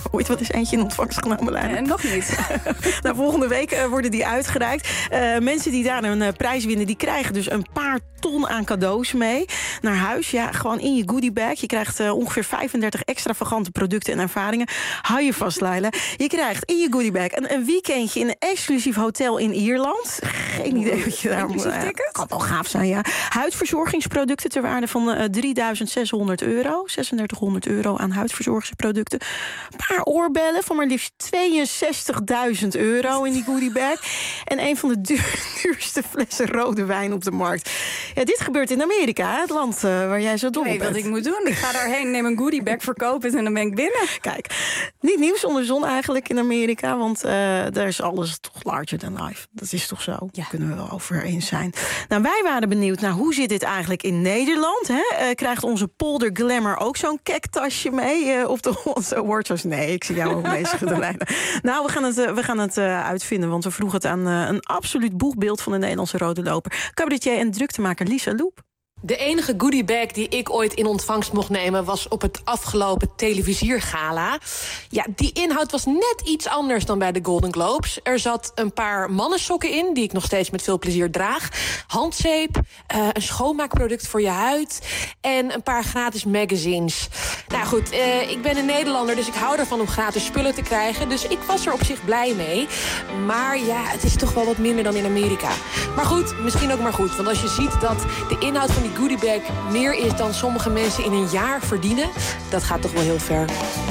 ooit wat eens eentje in ontvangst genomen, Lijnen? En nog niet. nou, volgende week uh, worden die uitgereikt. Uh, mensen die daar een uh, prijs winnen, die krijgen dus een paar ton aan cadeaus mee naar huis. Ja, gewoon in je goodiebag. Je krijgt uh, ongeveer vijfendertig extravagante producten en ervaringen. Hou je vast, Laila. Je krijgt in je goodiebag een, een weekendje in een exclusief hotel in Ierland. Geen idee wat je daar moet... Uh, kan wel gaaf zijn, ja. Huidverzorgingsproducten ter waarde van uh, drieduizend zeshonderd euro. zesendertighonderd euro aan huidverzorgingsproducten. Een paar oorbellen van maar liefst tweeënzestigduizend euro in die goodiebag. En een van de duur, duurste flessen rode wijn op de markt. Ja, dit gebeurt in Amerika, het land uh, waar jij zo dol op bent. Ik weet wat ik moet doen. Ik ga daarheen, neem een goodiebag, verkoop het en dan ben ik binnen. Kijk, niet nieuws onder zon eigenlijk in Amerika, want uh, daar is alles toch larger than life. Dat is toch zo? Ja. Daar kunnen we wel over eens zijn. Nou, wij waren benieuwd naar hoe zit dit eigenlijk in Nederland? Hè? Uh, krijgt onze polder Glamour ook zo'n kektasje mee uh, op de onze awards? Nee, ik zie jou ook bezig te leiden. Nou, we gaan het, uh, we gaan het uh, uitvinden, want we vroegen het aan uh, een absoluut boegbeeld van de Nederlandse rode loper. Cabaretier en druktemaker Lisa Loep. De enige goodiebag die ik ooit in ontvangst mocht nemen was op het afgelopen televisiergala. Ja, die inhoud was net iets anders dan bij de Golden Globes. Er zat een paar mannensokken in, die ik nog steeds met veel plezier draag. Handzeep, uh, een schoonmaakproduct voor je huid en een paar gratis magazines. Nou goed, uh, ik ben een Nederlander, dus ik hou ervan om gratis spullen te krijgen. Dus ik was er op zich blij mee. Maar ja, het is toch wel wat minder dan in Amerika. Maar goed, misschien ook maar goed. Want als je ziet dat de inhoud van die goodiebag meer is dan sommige mensen in een jaar verdienen, dat gaat toch wel heel ver.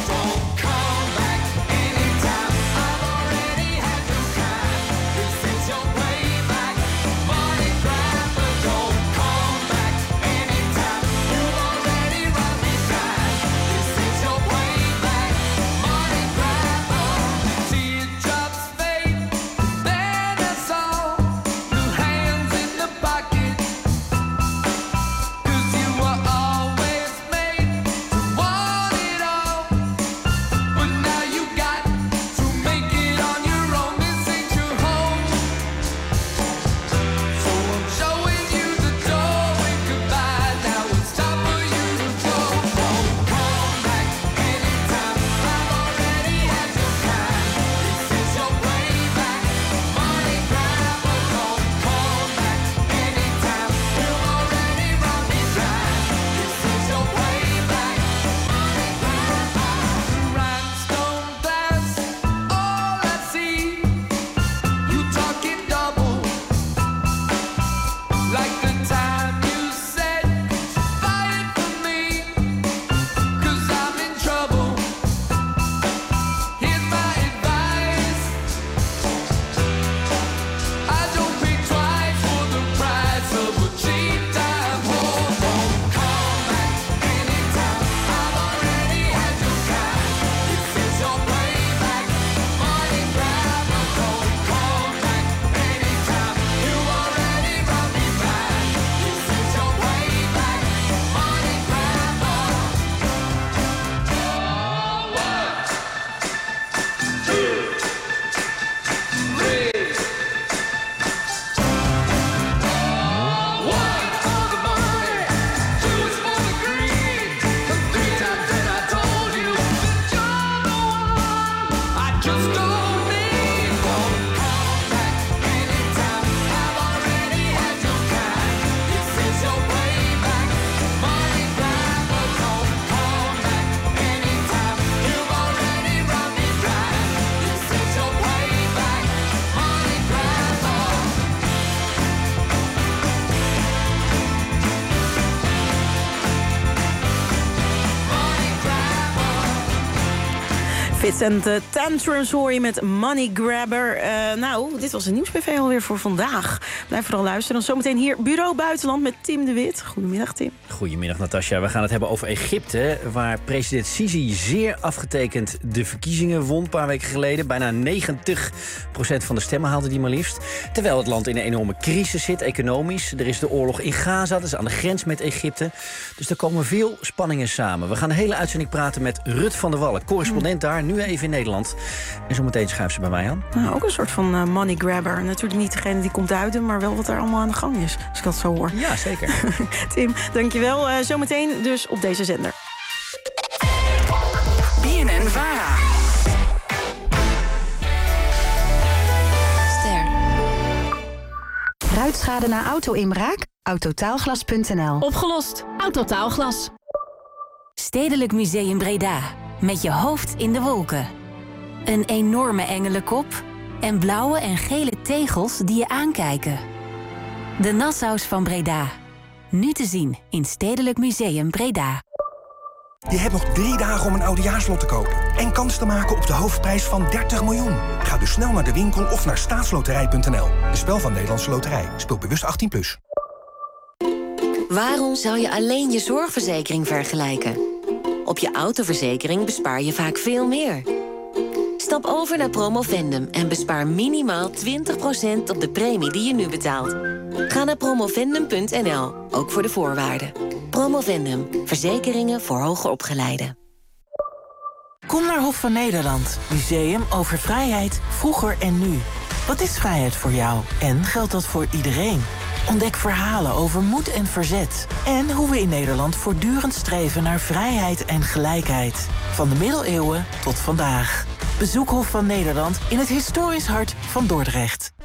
Fits and uh, Tantrums hoor je met Money Grabber. Uh, nou, dit was een nieuwsbv alweer voor vandaag. Blijf vooral luisteren. Dan zometeen hier Bureau Buitenland met Tim de Wit. Goedemiddag, Tim. Goedemiddag, Natasja. We gaan het hebben over Egypte, waar president Sisi zeer afgetekend de verkiezingen won een paar weken geleden. Bijna negentig procent van de stemmen haalde die maar liefst. Terwijl het land in een enorme crisis zit, economisch. Er is de oorlog in Gaza, dat is aan de grens met Egypte. Dus er komen veel spanningen samen. We gaan de hele uitzending praten met Rut van der Wallen, correspondent daar, nu even in Nederland. En zometeen schuift ze bij mij aan. Nou, ook een soort van uh, money grabber. Natuurlijk niet degene die komt duiden, maar wel wat er allemaal aan de gang is. Als ik dat zo hoor. Ja, zeker. Tim, dankjewel. Uh, zometeen dus op deze zender. B N N-VARA. Geluidsschade na auto-inbraak? Autotaalglas punt n l. Opgelost. Autotaalglas. Stedelijk Museum Breda. Met je hoofd in de wolken. Een enorme engelenkop en blauwe en gele tegels die je aankijken. De Nassaus van Breda. Nu te zien in Stedelijk Museum Breda. Je hebt nog drie dagen om een oudejaarslot te kopen. En kans te maken op de hoofdprijs van dertig miljoen. Ga dus snel naar de winkel of naar staatsloterij punt n l. Een spel van Nederlandse Loterij. Speel bewust achttien plus. Waarom zou je alleen je zorgverzekering vergelijken? Op je autoverzekering bespaar je vaak veel meer. Stap over naar Promovendum en bespaar minimaal twintig procent op de premie die je nu betaalt. Ga naar promovendum punt n l, ook voor de voorwaarden. Promovendum, verzekeringen voor hoger opgeleiden. Kom naar Hof van Nederland, museum over vrijheid, vroeger en nu. Wat is vrijheid voor jou en geldt dat voor iedereen? Ontdek verhalen over moed en verzet. En hoe we in Nederland voortdurend streven naar vrijheid en gelijkheid. Van de middeleeuwen tot vandaag. Bezoek Hof van Nederland in het historisch hart van Dordrecht.